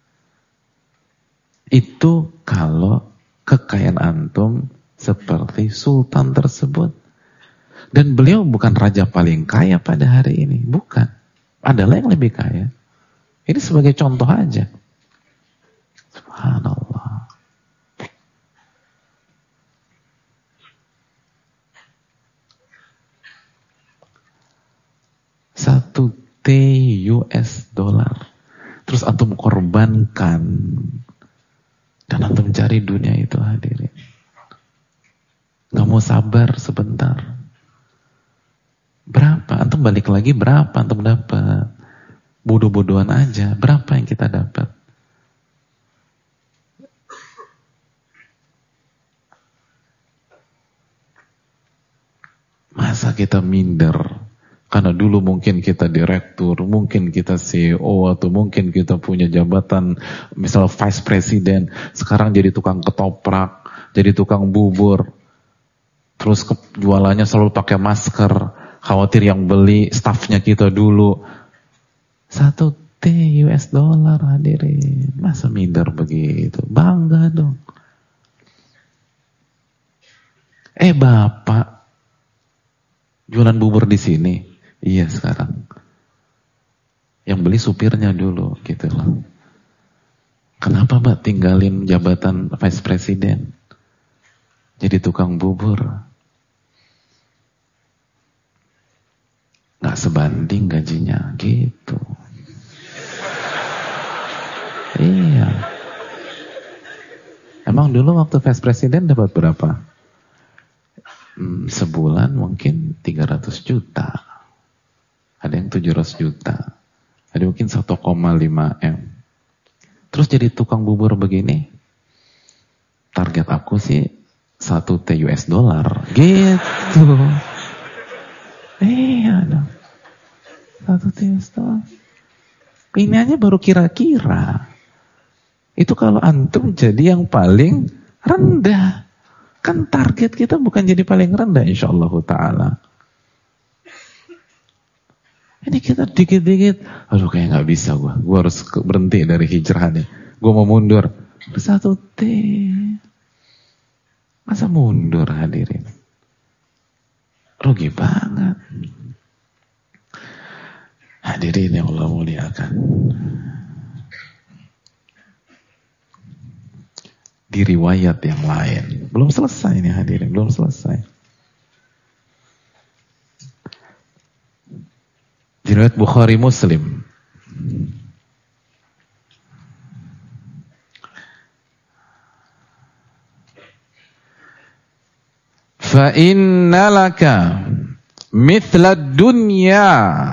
Itu kalau kekayaan antum seperti sultan tersebut. Dan beliau bukan raja paling kaya pada hari ini. Bukan. Adalah yang lebih kaya. Ini sebagai contoh aja. Subhanallah. $1 T US dollar. Terus antum korbankan. Dan antum cari dunia itu hadirin. Gak mau sabar sebentar. Berapa? Antum balik lagi berapa antum dapat? Bodoh-bodohan aja. Berapa yang kita dapat? Masa kita minder? Karena dulu mungkin kita direktur, mungkin kita CEO, atau mungkin kita punya jabatan, misalnya vice president, sekarang jadi tukang ketoprak, jadi tukang bubur, terus jualannya selalu pakai masker, khawatir yang beli stafnya kita dulu. 1 T US dollar hadirin, masa minder begitu? Bangga dong. Bapak Jualan bubur di sini. Iya sekarang. Yang beli supirnya dulu gitu loh. Kenapa Mbak tinggalin jabatan vice president? Jadi tukang bubur. Gak sebanding gajinya gitu. Iya. Emang dulu waktu vice president dapat berapa? Sebulan mungkin 300 juta. Ada yang 700 juta. Ada mungkin 1,5 M. Terus jadi tukang bubur begini, target aku sih 1 T US dollar. Gitu. Iya dong. 1 T US dollar. Ini aja baru kira-kira. Itu kalau antum jadi yang paling rendah. Kan target kita bukan jadi paling rendah insyaallah ta'ala. Ini kita dikit-dikit, aduh kayak gak bisa gue harus berhenti dari hijrah nih. Gue mau mundur. 1 T. Masa mundur hadirin? Rugi banget. Hadirin yang Allah muliakan. Di riwayat yang lain. Belum selesai nih hadirin, belum selesai. Di riwayat Bukhari Muslim. Fa inna laka mithla dunya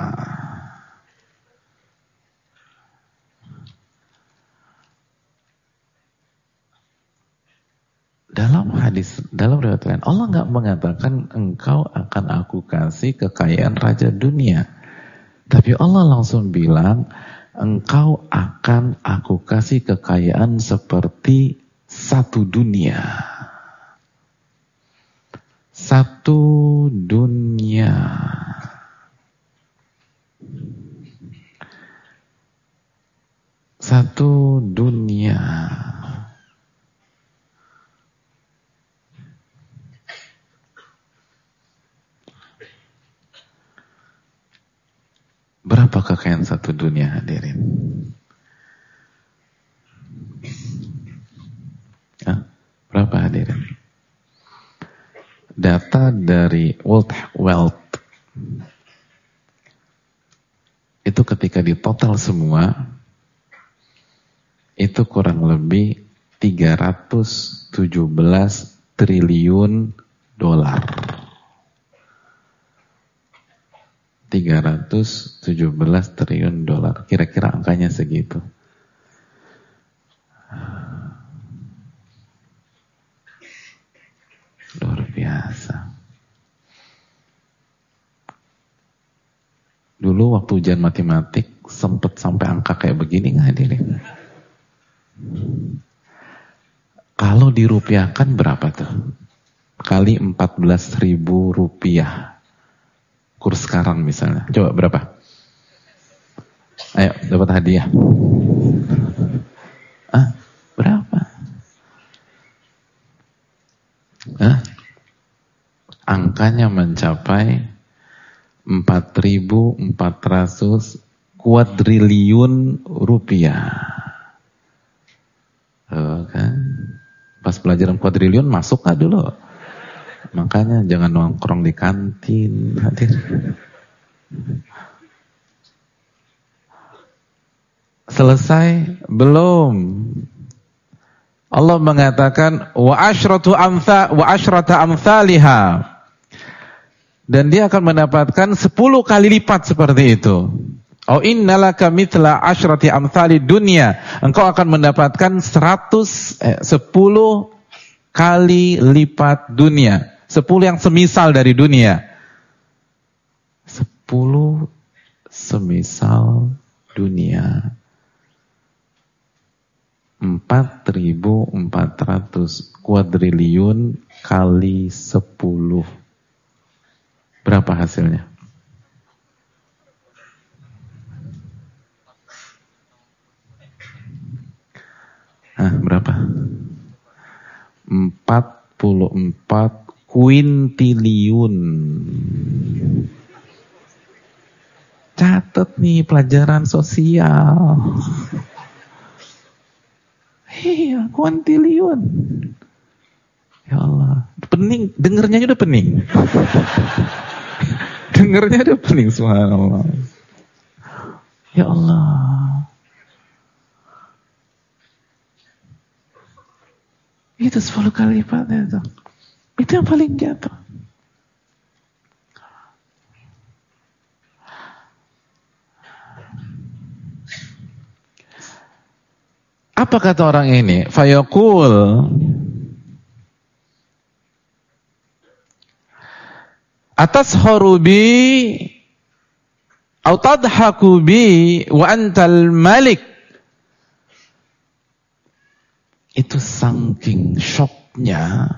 dalam hadis, dalam riwayat lain Allah nggak mengatakan engkau akan aku kasih kekayaan raja dunia, tapi Allah langsung bilang engkau akan aku kasih kekayaan seperti satu dunia. Satu dunia. Satu dunia. Berapa kekayaan satu dunia hadirin? Berapa hadirin? Data dari World Wealth itu ketika ditotal semua itu kurang lebih 317 triliun dolar. 317 triliun dolar. Kira-kira angkanya segitu. Luar biasa. Dulu waktu ujian matematik sempet sampai angka kayak begini nggak hadirin? Kalau dirupiahkan berapa tuh? Kali 14.000 rupiah. Kurs sekarang misalnya. Coba berapa? Ayo dapat hadiah. Berapa? Angkanya mencapai 4.400 kuadriliun rupiah. Kan? Pas pelajaran kuadriliun masuk gak dulu? Makanya jangan nongkrong di kantin. Hadir. Selesai? Belum. Allah mengatakan wa asyrata amthaliha, dan dia akan mendapatkan 10 kali lipat seperti itu. Au innalaka mithla asyrati amthali dunya, engkau akan mendapatkan 10 kali lipat dunia, 10 yang semisal dari dunia. 10 semisal dunia. 4.400 kuadriliun kali 10. Berapa hasilnya? Berapa? 44 kuintiliun. catat nih pelajaran sosial. Iya, kuantiliun. Ya Allah, pening, dengernya udah pening. Dengernya udah pening, subhanallah. Ya Allah. Itu 10 kali lipatnya itu. Itu yang paling jatuh. Apa kata orang ini? Fayaqul atasharu bi atau tadhaku bi wa antal malik. Itu saking shocknya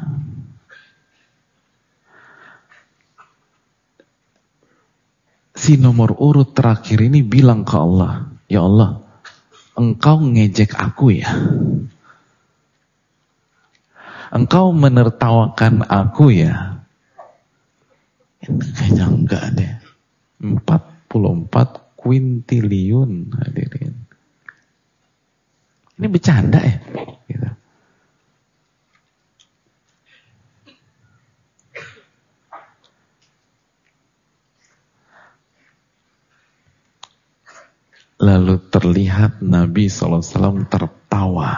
si nomor urut terakhir ini bilang ke Allah, ya Allah, Engkau ngejek aku ya. Engkau menertawakan aku ya. Ini kayaknya enggak deh. 44 kuintiliun hadirin. Ini bercanda ya? Gitu. Lalu terlihat Nabi SAW tertawa.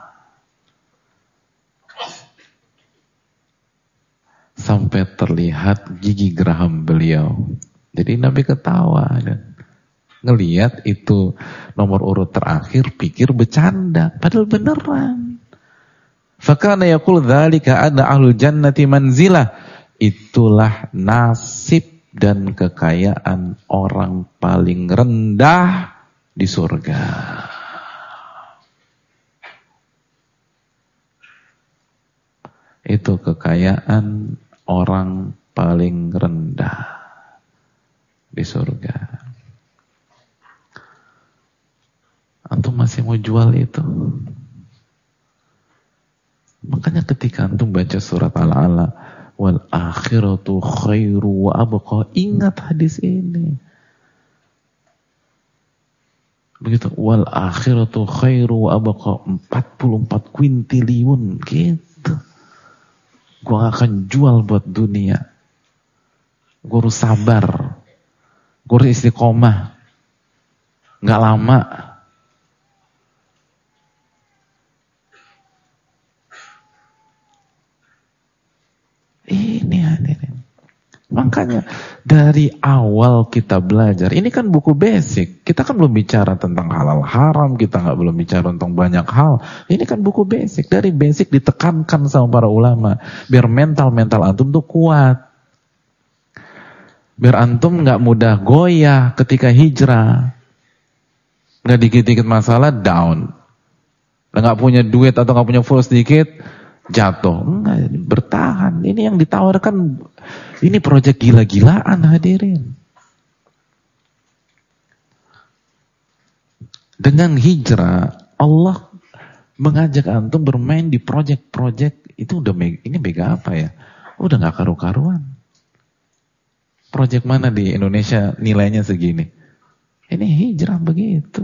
Sampai terlihat gigi geraham beliau. Jadi Nabi ketawa. Dan ngelihat itu nomor urut terakhir, pikir bercanda. Padahal beneran. Fakana yaqul dzalika anna ahlul jannati manzilah. Itulah nasib dan kekayaan orang paling rendah di surga. Itu kekayaan orang paling rendah di surga. Antum masih mau jual itu? Makanya ketika antum baca surat Al-Ala, wal akhiratu khairu wa abqa, ingat hadis ini. Begitu, wal akhiratu khairu wa abqa, 44 kuintiliun gitu. Gua akan jual buat dunia. Gua harus sabar. Gua harus istiqomah. Nggak lama. Ini hadirin. Makanya dari awal kita belajar, ini kan buku basic. Kita kan belum bicara tentang halal haram, kita nggak belum bicara tentang banyak hal. Ini kan buku basic. Dari basic ditekankan sama para ulama, biar mental antum tuh kuat. Biar antum nggak mudah goyah ketika hijrah. Nggak dikit-dikit masalah down. Nggak punya duit atau nggak punya full sedikit, jatuh. Enggak, bertahan. Ini yang ditawarkan, ini proyek gila-gilaan hadirin. Dengan hijrah, Allah mengajak antum bermain di proyek-proyek itu udah ini mega apa ya? Udah nggak karu-karuan. Proyek mana di Indonesia nilainya segini? Ini hijrah begitu.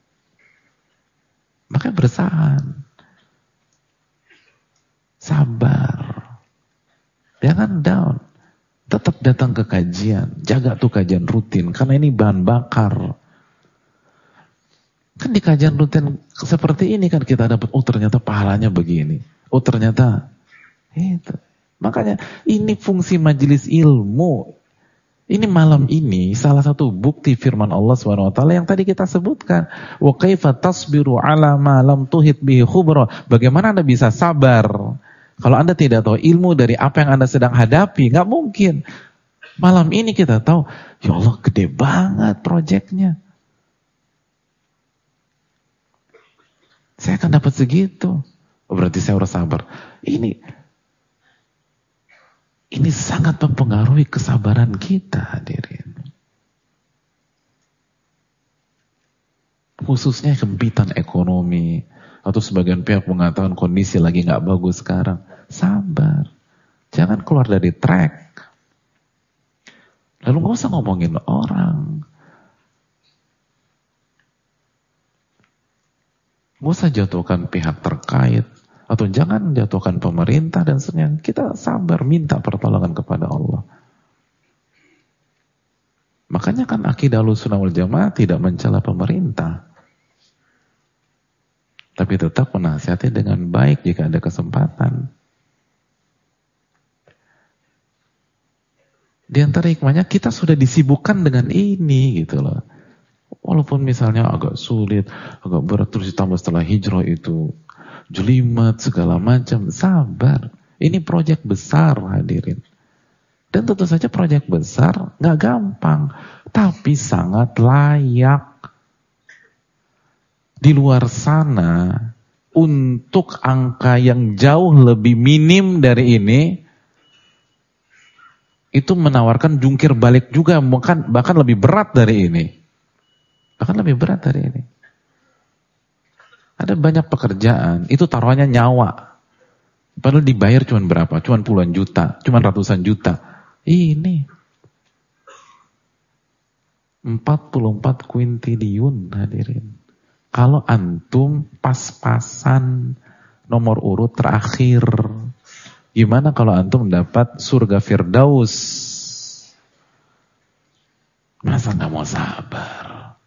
Makanya bersahan. Sabar. Jangan down. Tetap datang ke kajian. Jaga tuh kajian rutin. Karena ini bahan bakar. Kan di kajian rutin seperti ini kan kita dapat, oh ternyata pahalanya begini. Oh ternyata itu. Makanya ini fungsi majelis ilmu. Ini malam ini salah satu bukti firman Allah SWT yang tadi kita sebutkan. Wa kaifa tasbiru ala ma lam tuhit bihi khubra. Bagaimana Anda bisa sabar kalau Anda tidak tahu ilmu dari apa yang Anda sedang hadapi? Nggak mungkin. Malam ini kita tahu, ya Allah gede banget proyeknya. Saya akan dapat segitu. Oh, berarti saya harus sabar. Ini sangat mempengaruhi kesabaran kita hadirin. Khususnya hempitan ekonomi. Atau sebagian pihak mengatakan kondisi lagi gak bagus sekarang. Sabar. Jangan keluar dari track. Lalu gak usah ngomongin orang. Gak usah jatuhkan pihak terkait, atau jangan jatuhkan pemerintah dan sebagainya. Kita sabar, minta pertolongan kepada Allah. Makanya kan akidah Ahlussunnah wal Jamaah tidak mencela pemerintah, tapi tetap menasihati dengan baik jika ada kesempatan. Di antara hikmahnya kita sudah disibukkan dengan ini gitu loh. Walaupun misalnya agak sulit, agak berat, terus ditambah setelah hijrah itu jelimet segala macam, sabar. Ini proyek besar hadirin. Dan tentu saja proyek besar gak gampang, tapi sangat layak. Di luar sana untuk angka yang jauh lebih minim dari ini, itu menawarkan jungkir balik juga, bahkan lebih berat dari ini. Bahkan lebih berat dari ini. Ada banyak pekerjaan, itu taruhannya nyawa. Padahal dibayar cuma berapa? Cuma puluhan juta, cuma ratusan juta. Ini 44 kuintiliun hadirin. Kalau antum pas-pasan nomor urut terakhir, gimana kalau antum dapat surga Firdaus? Masa gak mau sabar?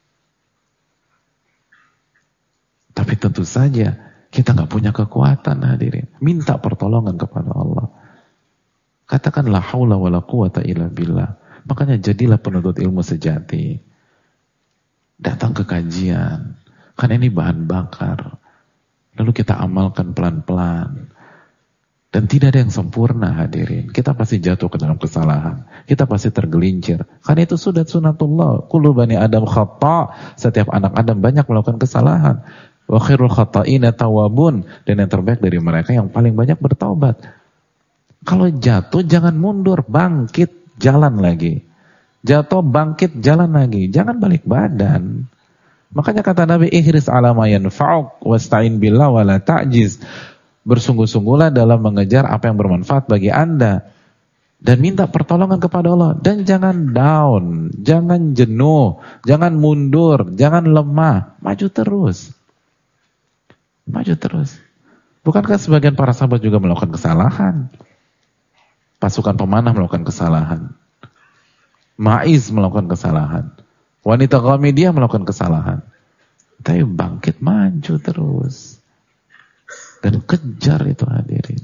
Tapi tentu saja kita gak punya kekuatan hadirin. Minta pertolongan kepada Allah. Katakan la haula wala quwata illa billah. Makanya jadilah penuntut ilmu sejati. Datang ke kajian. Kan ini bahan bakar. Lalu kita amalkan pelan-pelan. Dan tidak ada yang sempurna hadirin. Kita pasti jatuh ke dalam kesalahan. Kita pasti tergelincir. Karena itu sudah sunatullah. Kullu bani Adam khata'. Setiap anak Adam banyak melakukan kesalahan. Wa khairul khata'ina tawabun. Dan yang terbaik dari mereka yang paling banyak bertaubat. Kalau jatuh jangan mundur. Bangkit, jalan lagi. Jatuh, bangkit, jalan lagi. Jangan balik badan. Makanya kata Nabi, ihris ala ma yanfa'uk wasta'in billah wa la ta'jiz. Bersungguh-sungguhlah dalam mengejar apa yang bermanfaat bagi Anda. Dan minta pertolongan kepada Allah. Dan jangan down, jangan jenuh, jangan mundur, jangan lemah. Maju terus. Maju terus. Bukankah sebagian para sahabat juga melakukan kesalahan? Pasukan pemanah melakukan kesalahan. Ma'iz melakukan kesalahan. Wanita Ghamidiyah melakukan kesalahan. Tapi bangkit, maju terus. Dan kejar itu hadirin.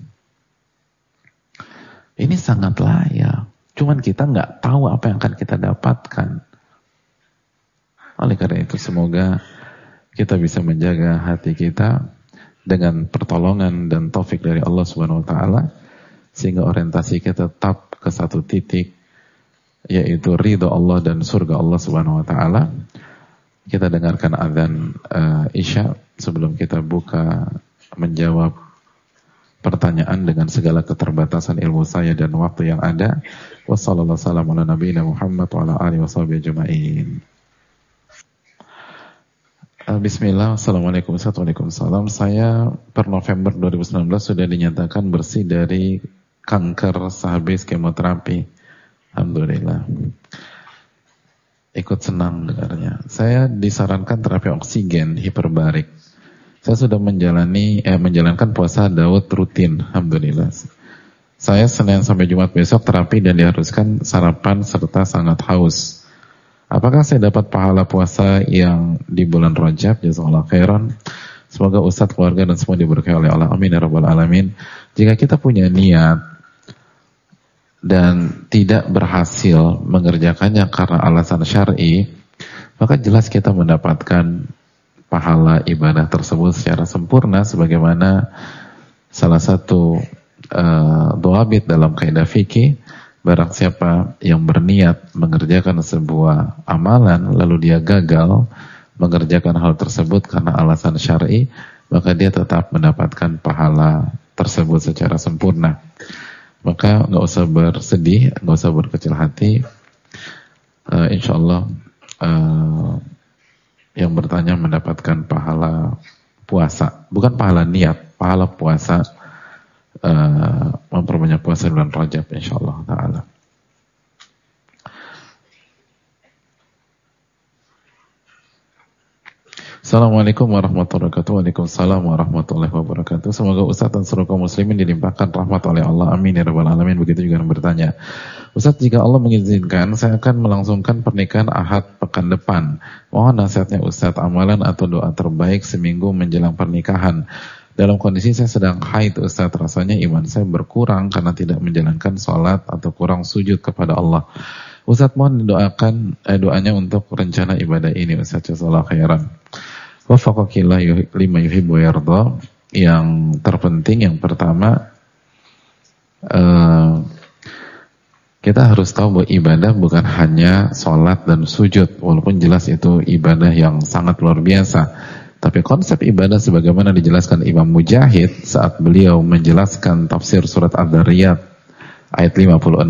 Ini sangat layak. Cuman kita nggak tahu apa yang akan kita dapatkan. Oleh karena itu semoga kita bisa menjaga hati kita dengan pertolongan dan taufik dari Allah Subhanahu wa taala, sehingga orientasi kita tetap ke satu titik, yaitu ridho Allah dan surga Allah Subhanahu wa taala. Kita dengarkan azan Isya sebelum kita buka menjawab pertanyaan dengan segala keterbatasan ilmu saya dan waktu yang ada. Wassallallahu ala nabiyina Muhammad wa ala alihi washabihi ajma'in. Bismillah, assalamualaikum warahmatullahi wabarakatuh. Saya per November 2019 sudah dinyatakan bersih dari kanker sehabis kemoterapi. Alhamdulillah. Ikut senang dengarnya. Saya disarankan terapi oksigen hiperbarik. Saya sudah menjalankan puasa Daud rutin. Alhamdulillah. Saya Senin sampai Jumat besok terapi dan diharuskan sarapan serta sangat haus. Apakah saya dapat pahala puasa yang di bulan Rajab? Jazakallahu khairan. Semoga Ustadz, keluarga dan semua diberkahi oleh Allah. Amin ya rabbal alamin. Jika kita punya niat dan tidak berhasil mengerjakannya karena alasan syar'i, maka jelas kita mendapatkan pahala ibadah tersebut secara sempurna, sebagaimana salah satu doabit dalam kaidah fikih. Barang siapa yang berniat mengerjakan sebuah amalan lalu dia gagal mengerjakan hal tersebut karena alasan syar'i, maka dia tetap mendapatkan pahala tersebut secara sempurna. Maka nggak usah bersedih, nggak usah berkecil hati. Insyaallah yang bertanya mendapatkan pahala puasa, bukan pahala niat, pahala puasa. Memperbanyak puasa bulan Rajab insyaallah taala. Assalamualaikum warahmatullahi wabarakatuh. Waalaikumsalam warahmatullahi wabarakatuh. Semoga Ustaz dan seluruh kaum muslimin dilimpahkan rahmat oleh Allah. Amin ya rabbal alamin. Begitu juga yang bertanya. Ustaz, jika Allah mengizinkan, saya akan melangsungkan pernikahan Ahad pekan depan. Mohon nasihatnya Ustaz, amalan atau doa terbaik seminggu menjelang pernikahan. Dalam kondisi saya sedang haid Ustaz, rasanya iman saya berkurang karena tidak menjalankan sholat atau kurang sujud kepada Allah. Ustaz, mohon doakan doanya untuk rencana ibadah ini Ustaz, jazakallahu khairan. Wafaqakillah lima yuhibbu yarda. Yang terpenting, yang pertama, kita harus tahu bahwa ibadah bukan hanya sholat dan sujud, walaupun jelas itu ibadah yang sangat luar biasa. Tapi konsep ibadah sebagaimana dijelaskan Imam Mujahid saat beliau menjelaskan tafsir surat Ad-Dariyat ayat 56,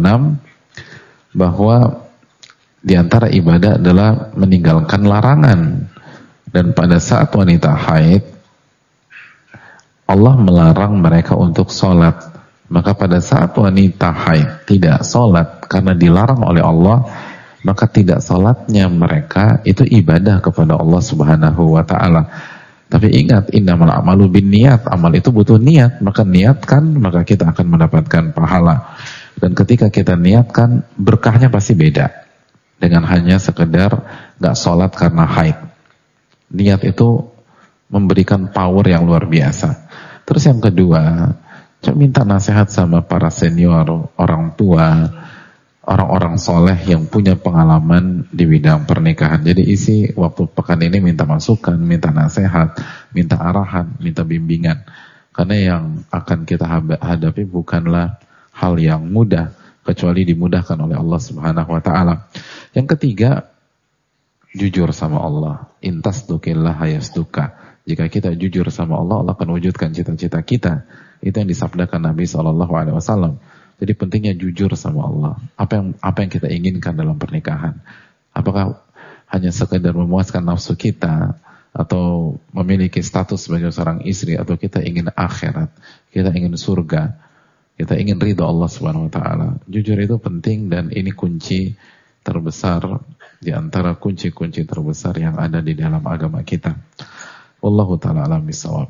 bahwa diantara ibadah adalah meninggalkan larangan. Dan pada saat wanita haid, Allah melarang mereka untuk sholat. Maka pada saat wanita haid tidak sholat karena dilarang oleh Allah, maka tidak sholatnya mereka itu ibadah kepada Allah Subhanahu wa ta'ala. Tapi ingat, innamal a'malu binniyat, amal itu butuh niat. Maka niatkan, maka kita akan mendapatkan pahala. Dan ketika kita niatkan, berkahnya pasti beda dengan hanya sekedar gak sholat karena haid. Niat itu memberikan power yang luar biasa. Terus yang kedua, coba minta nasihat sama para senior, orang tua, orang-orang soleh yang punya pengalaman di bidang pernikahan. Jadi isi waktu pekan ini minta masukan, minta nasihat, minta arahan, minta bimbingan. Karena yang akan kita hadapi bukanlah hal yang mudah, kecuali dimudahkan oleh Allah Subhanahu wa ta'ala. Yang ketiga, jujur sama Allah. Intas dukillah hayasduka. Jika kita jujur sama Allah, Allah akan wujudkan cita-cita kita. Itu yang disabdakan Nabi SAW. Jadi pentingnya jujur sama Allah. Apa yang kita inginkan dalam pernikahan? Apakah hanya sekedar memuaskan nafsu kita, atau memiliki status sebagai seorang istri, atau kita ingin akhirat, kita ingin surga, kita ingin ridha Allah Subhanahu wa ta'ala. Jujur itu penting, dan ini kunci terbesar di antara kunci-kunci terbesar yang ada di dalam agama kita. Wallahu ta'ala alam bisawab.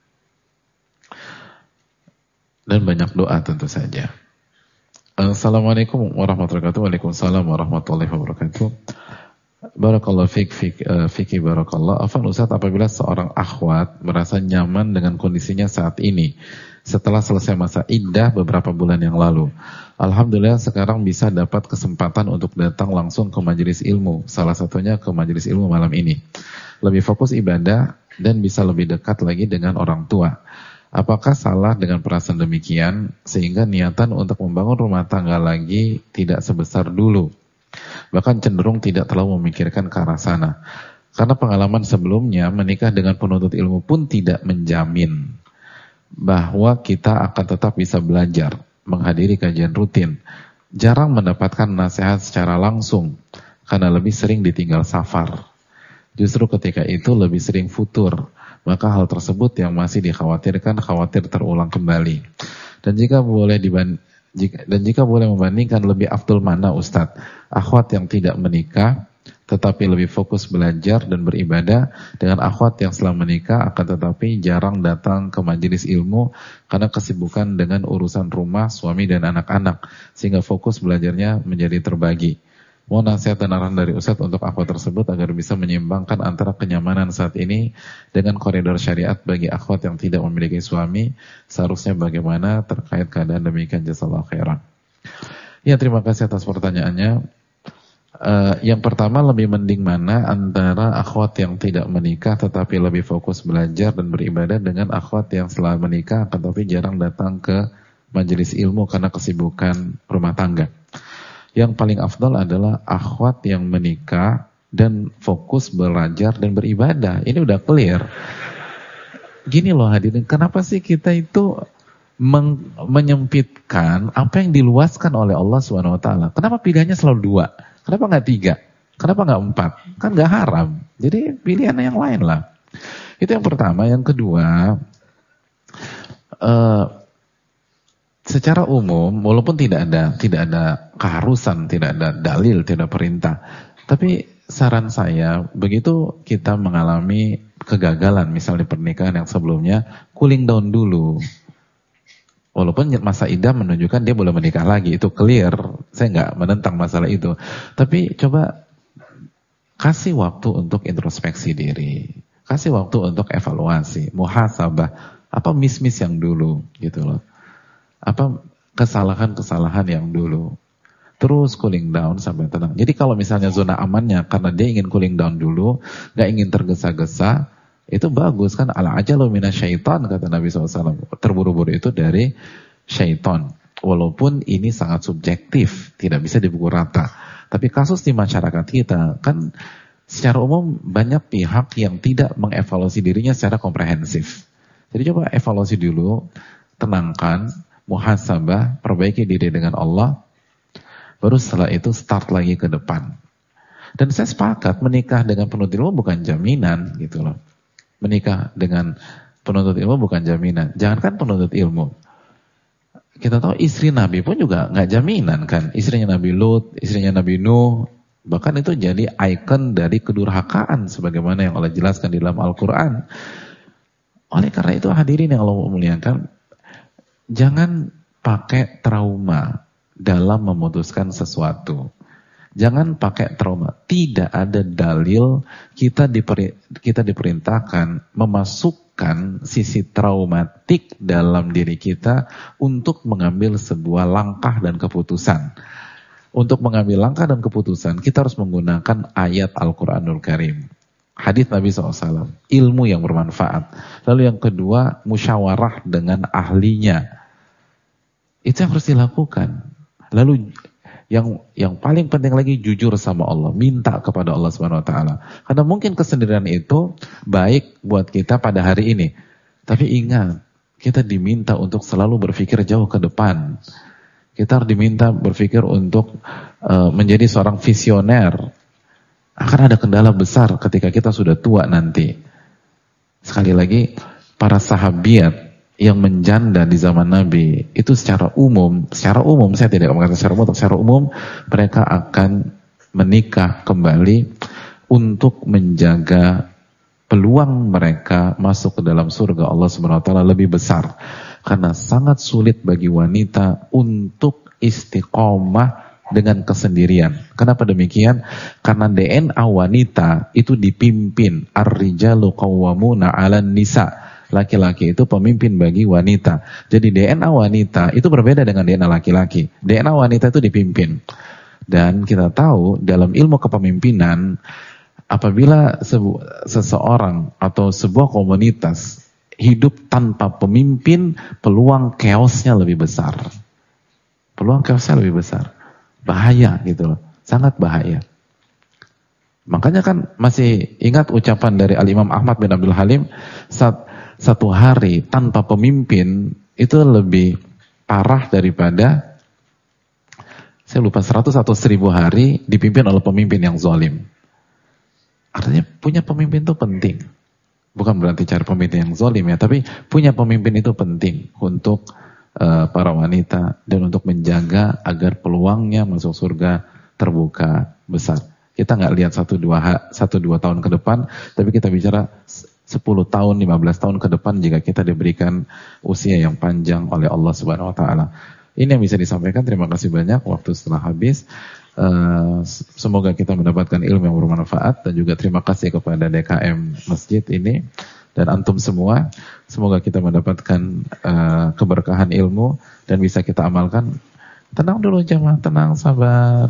Dan banyak doa tentu saja. Assalamualaikum warahmatullahi wabarakatuh. Waalaikumsalam warahmatullahi wabarakatuh. Barakallahu fiki barakallah. Afwan Ustaz, apabila seorang akhwat merasa nyaman dengan kondisinya saat ini setelah selesai masa iddah beberapa bulan yang lalu, alhamdulillah sekarang bisa dapat kesempatan untuk datang langsung ke majelis ilmu, salah satunya ke majelis ilmu malam ini. Lebih fokus ibadah dan bisa lebih dekat lagi dengan orang tua. Apakah salah dengan perasaan demikian sehingga niatan untuk membangun rumah tangga lagi tidak sebesar dulu? Bahkan cenderung tidak terlalu memikirkan ke arah sana. Karena pengalaman sebelumnya menikah dengan penuntut ilmu pun tidak menjamin bahwa kita akan tetap bisa belajar, menghadiri kajian rutin. Jarang mendapatkan nasihat secara langsung karena lebih sering ditinggal safar. Justru ketika itu lebih sering futur. Maka hal tersebut yang masih dikhawatirkan khawatir terulang kembali. Dan jika boleh membandingkan, lebih afdal mana Ustadz? Akhwat yang tidak menikah tetapi lebih fokus belajar dan beribadah, dengan akhwat yang setelah menikah akan tetapi jarang datang ke majelis ilmu karena kesibukan dengan urusan rumah, suami dan anak-anak, sehingga fokus belajarnya menjadi terbagi. Mohon nasihat dan arahan dari Ustadz untuk akhwat tersebut agar bisa menyeimbangkan antara kenyamanan saat ini dengan koridor syariat bagi akhwat yang tidak memiliki suami. Seharusnya bagaimana terkait keadaan demikian? Jazakallahu khairan. Ya, terima kasih atas pertanyaannya. Yang pertama, lebih mending mana antara akhwat yang tidak menikah tetapi lebih fokus belajar dan beribadah dengan akhwat yang setelah menikah tetapi jarang datang ke majelis ilmu karena kesibukan rumah tangga? Yang paling afdal adalah akhwat yang menikah dan fokus belajar dan beribadah. Ini udah clear. Gini loh hadirin, kenapa sih kita itu menyempitkan apa yang diluaskan oleh Allah SWT? Kenapa pilihannya selalu 2? Kenapa nggak 3? Kenapa nggak 4? Kan nggak haram. Jadi pilihan yang lain lah. Itu yang pertama. Yang kedua, secara umum, walaupun tidak ada keharusan, tidak ada dalil, tidak perintah, tapi saran saya, begitu kita mengalami kegagalan, misalnya pernikahan yang sebelumnya, cooling down dulu. Walaupun masa iddah menunjukkan dia boleh menikah lagi, itu clear. Saya nggak menentang masalah itu. Tapi coba kasih waktu untuk introspeksi diri. Kasih waktu untuk evaluasi, muhasabah. Apa miss-miss yang dulu, gitu loh. Apa kesalahan-kesalahan yang dulu. Terus cooling down sampai tenang. Jadi kalau misalnya zona amannya karena dia ingin cooling down dulu, gak ingin tergesa-gesa, itu bagus kan. Al-ajalu minasyaitan kata Nabi SAW. Terburu-buru itu dari syaitan. Walaupun ini sangat subjektif, tidak bisa dipukul rata. Tapi kasus di masyarakat kita kan secara umum banyak pihak yang tidak mengevaluasi dirinya secara komprehensif. Jadi coba evaluasi dulu, tenangkan, muhasabah, perbaiki diri dengan Allah. Baru setelah itu start lagi ke depan. Dan saya sepakat menikah dengan penuntut ilmu bukan jaminan gitu loh. Menikah dengan penuntut ilmu bukan jaminan. Jangankan penuntut ilmu. Kita tahu istri Nabi pun juga nggak jaminan kan. Istrinya Nabi Lut, istrinya Nabi Nuh. Bahkan itu jadi ikon dari kedurhakaan. Sebagaimana yang Allah jelaskan di dalam Al-Quran. Oleh karena itu hadirin yang Allah muliakan. Jangan pakai trauma dalam memutuskan sesuatu. Jangan pakai trauma. Tidak ada dalil kita diperintahkan memasukkan sisi traumatik dalam diri kita untuk mengambil sebuah langkah dan keputusan. Untuk mengambil langkah dan keputusan, kita harus menggunakan ayat Al-Quranul Karim. Hadits Nabi SAW. Ilmu yang bermanfaat. Lalu yang kedua, musyawarah dengan ahlinya. Itu yang harus dilakukan. Lalu yang paling penting lagi jujur sama Allah, minta kepada Allah Subhanahu wa taala. Karena mungkin kesendirian itu baik buat kita pada hari ini. Tapi ingat, kita diminta untuk selalu berpikir jauh ke depan. Kita harus diminta berpikir untuk menjadi seorang visioner. Akan ada kendala besar ketika kita sudah tua nanti. Sekali lagi, para sahabiat yang menjanda di zaman Nabi itu secara umum saya tidak mengatakan secara umum mereka akan menikah kembali untuk menjaga peluang mereka masuk ke dalam surga Allah Subhanahu wa taala lebih besar, karena sangat sulit bagi wanita untuk istiqomah dengan kesendirian. Kenapa demikian? Karena DNA wanita itu dipimpin, ar-rijalu qawwamuna 'alan nisa. Laki-laki itu pemimpin bagi wanita. Jadi DNA wanita itu berbeda dengan DNA laki-laki. DNA wanita itu dipimpin. Dan kita tahu dalam ilmu kepemimpinan, apabila seseorang atau sebuah komunitas hidup tanpa pemimpin, peluang chaosnya lebih besar. Peluang chaosnya lebih besar. Bahaya gitu loh. Sangat bahaya. Makanya kan masih ingat ucapan dari Al-Imam Ahmad bin Abdul Halim, satu hari tanpa pemimpin itu lebih parah daripada, saya lupa 100 atau 1000 hari dipimpin oleh pemimpin yang zalim. Artinya punya pemimpin itu penting. Bukan berarti cari pemimpin yang zalim ya, tapi punya pemimpin itu penting untuk para wanita dan untuk menjaga agar peluangnya masuk surga terbuka besar. Kita nggak lihat 1-2 tahun ke depan, tapi kita bicara 10 tahun, 15 tahun ke depan jika kita diberikan usia yang panjang oleh Allah Subhanahu wa taala. Ini yang bisa disampaikan. Terima kasih banyak, waktu setelah habis. Semoga kita mendapatkan ilmu yang bermanfaat, dan juga terima kasih kepada DKM Masjid ini dan antum semua. Semoga kita mendapatkan keberkahan ilmu dan bisa kita amalkan. Tenang dulu jemaah, tenang, sabar.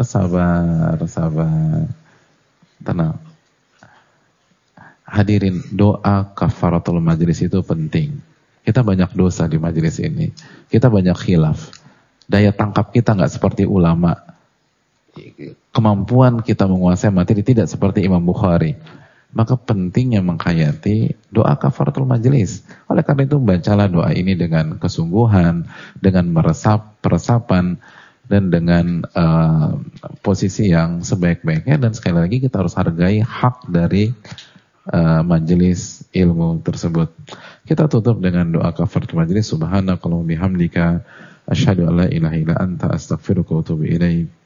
Tenang. Hadirin, doa kafaratul majlis itu penting. Kita banyak dosa di majlis ini. Kita banyak khilaf. Daya tangkap kita nggak seperti ulama. Kemampuan kita menguasai materi tidak seperti Imam Bukhari. Maka pentingnya menghayati doa kafaratul majlis. Oleh karena itu bacalah doa ini dengan kesungguhan, dengan peresapan, dan dengan posisi yang sebaik-baiknya. Dan sekali lagi kita harus hargai hak dari majelis ilmu tersebut. Kita tutup dengan doa kafaratul majlis. Subhanakallahumma bihamdika asyhadu an la ilaha illa anta astaghfiruka wa atubu ilaik.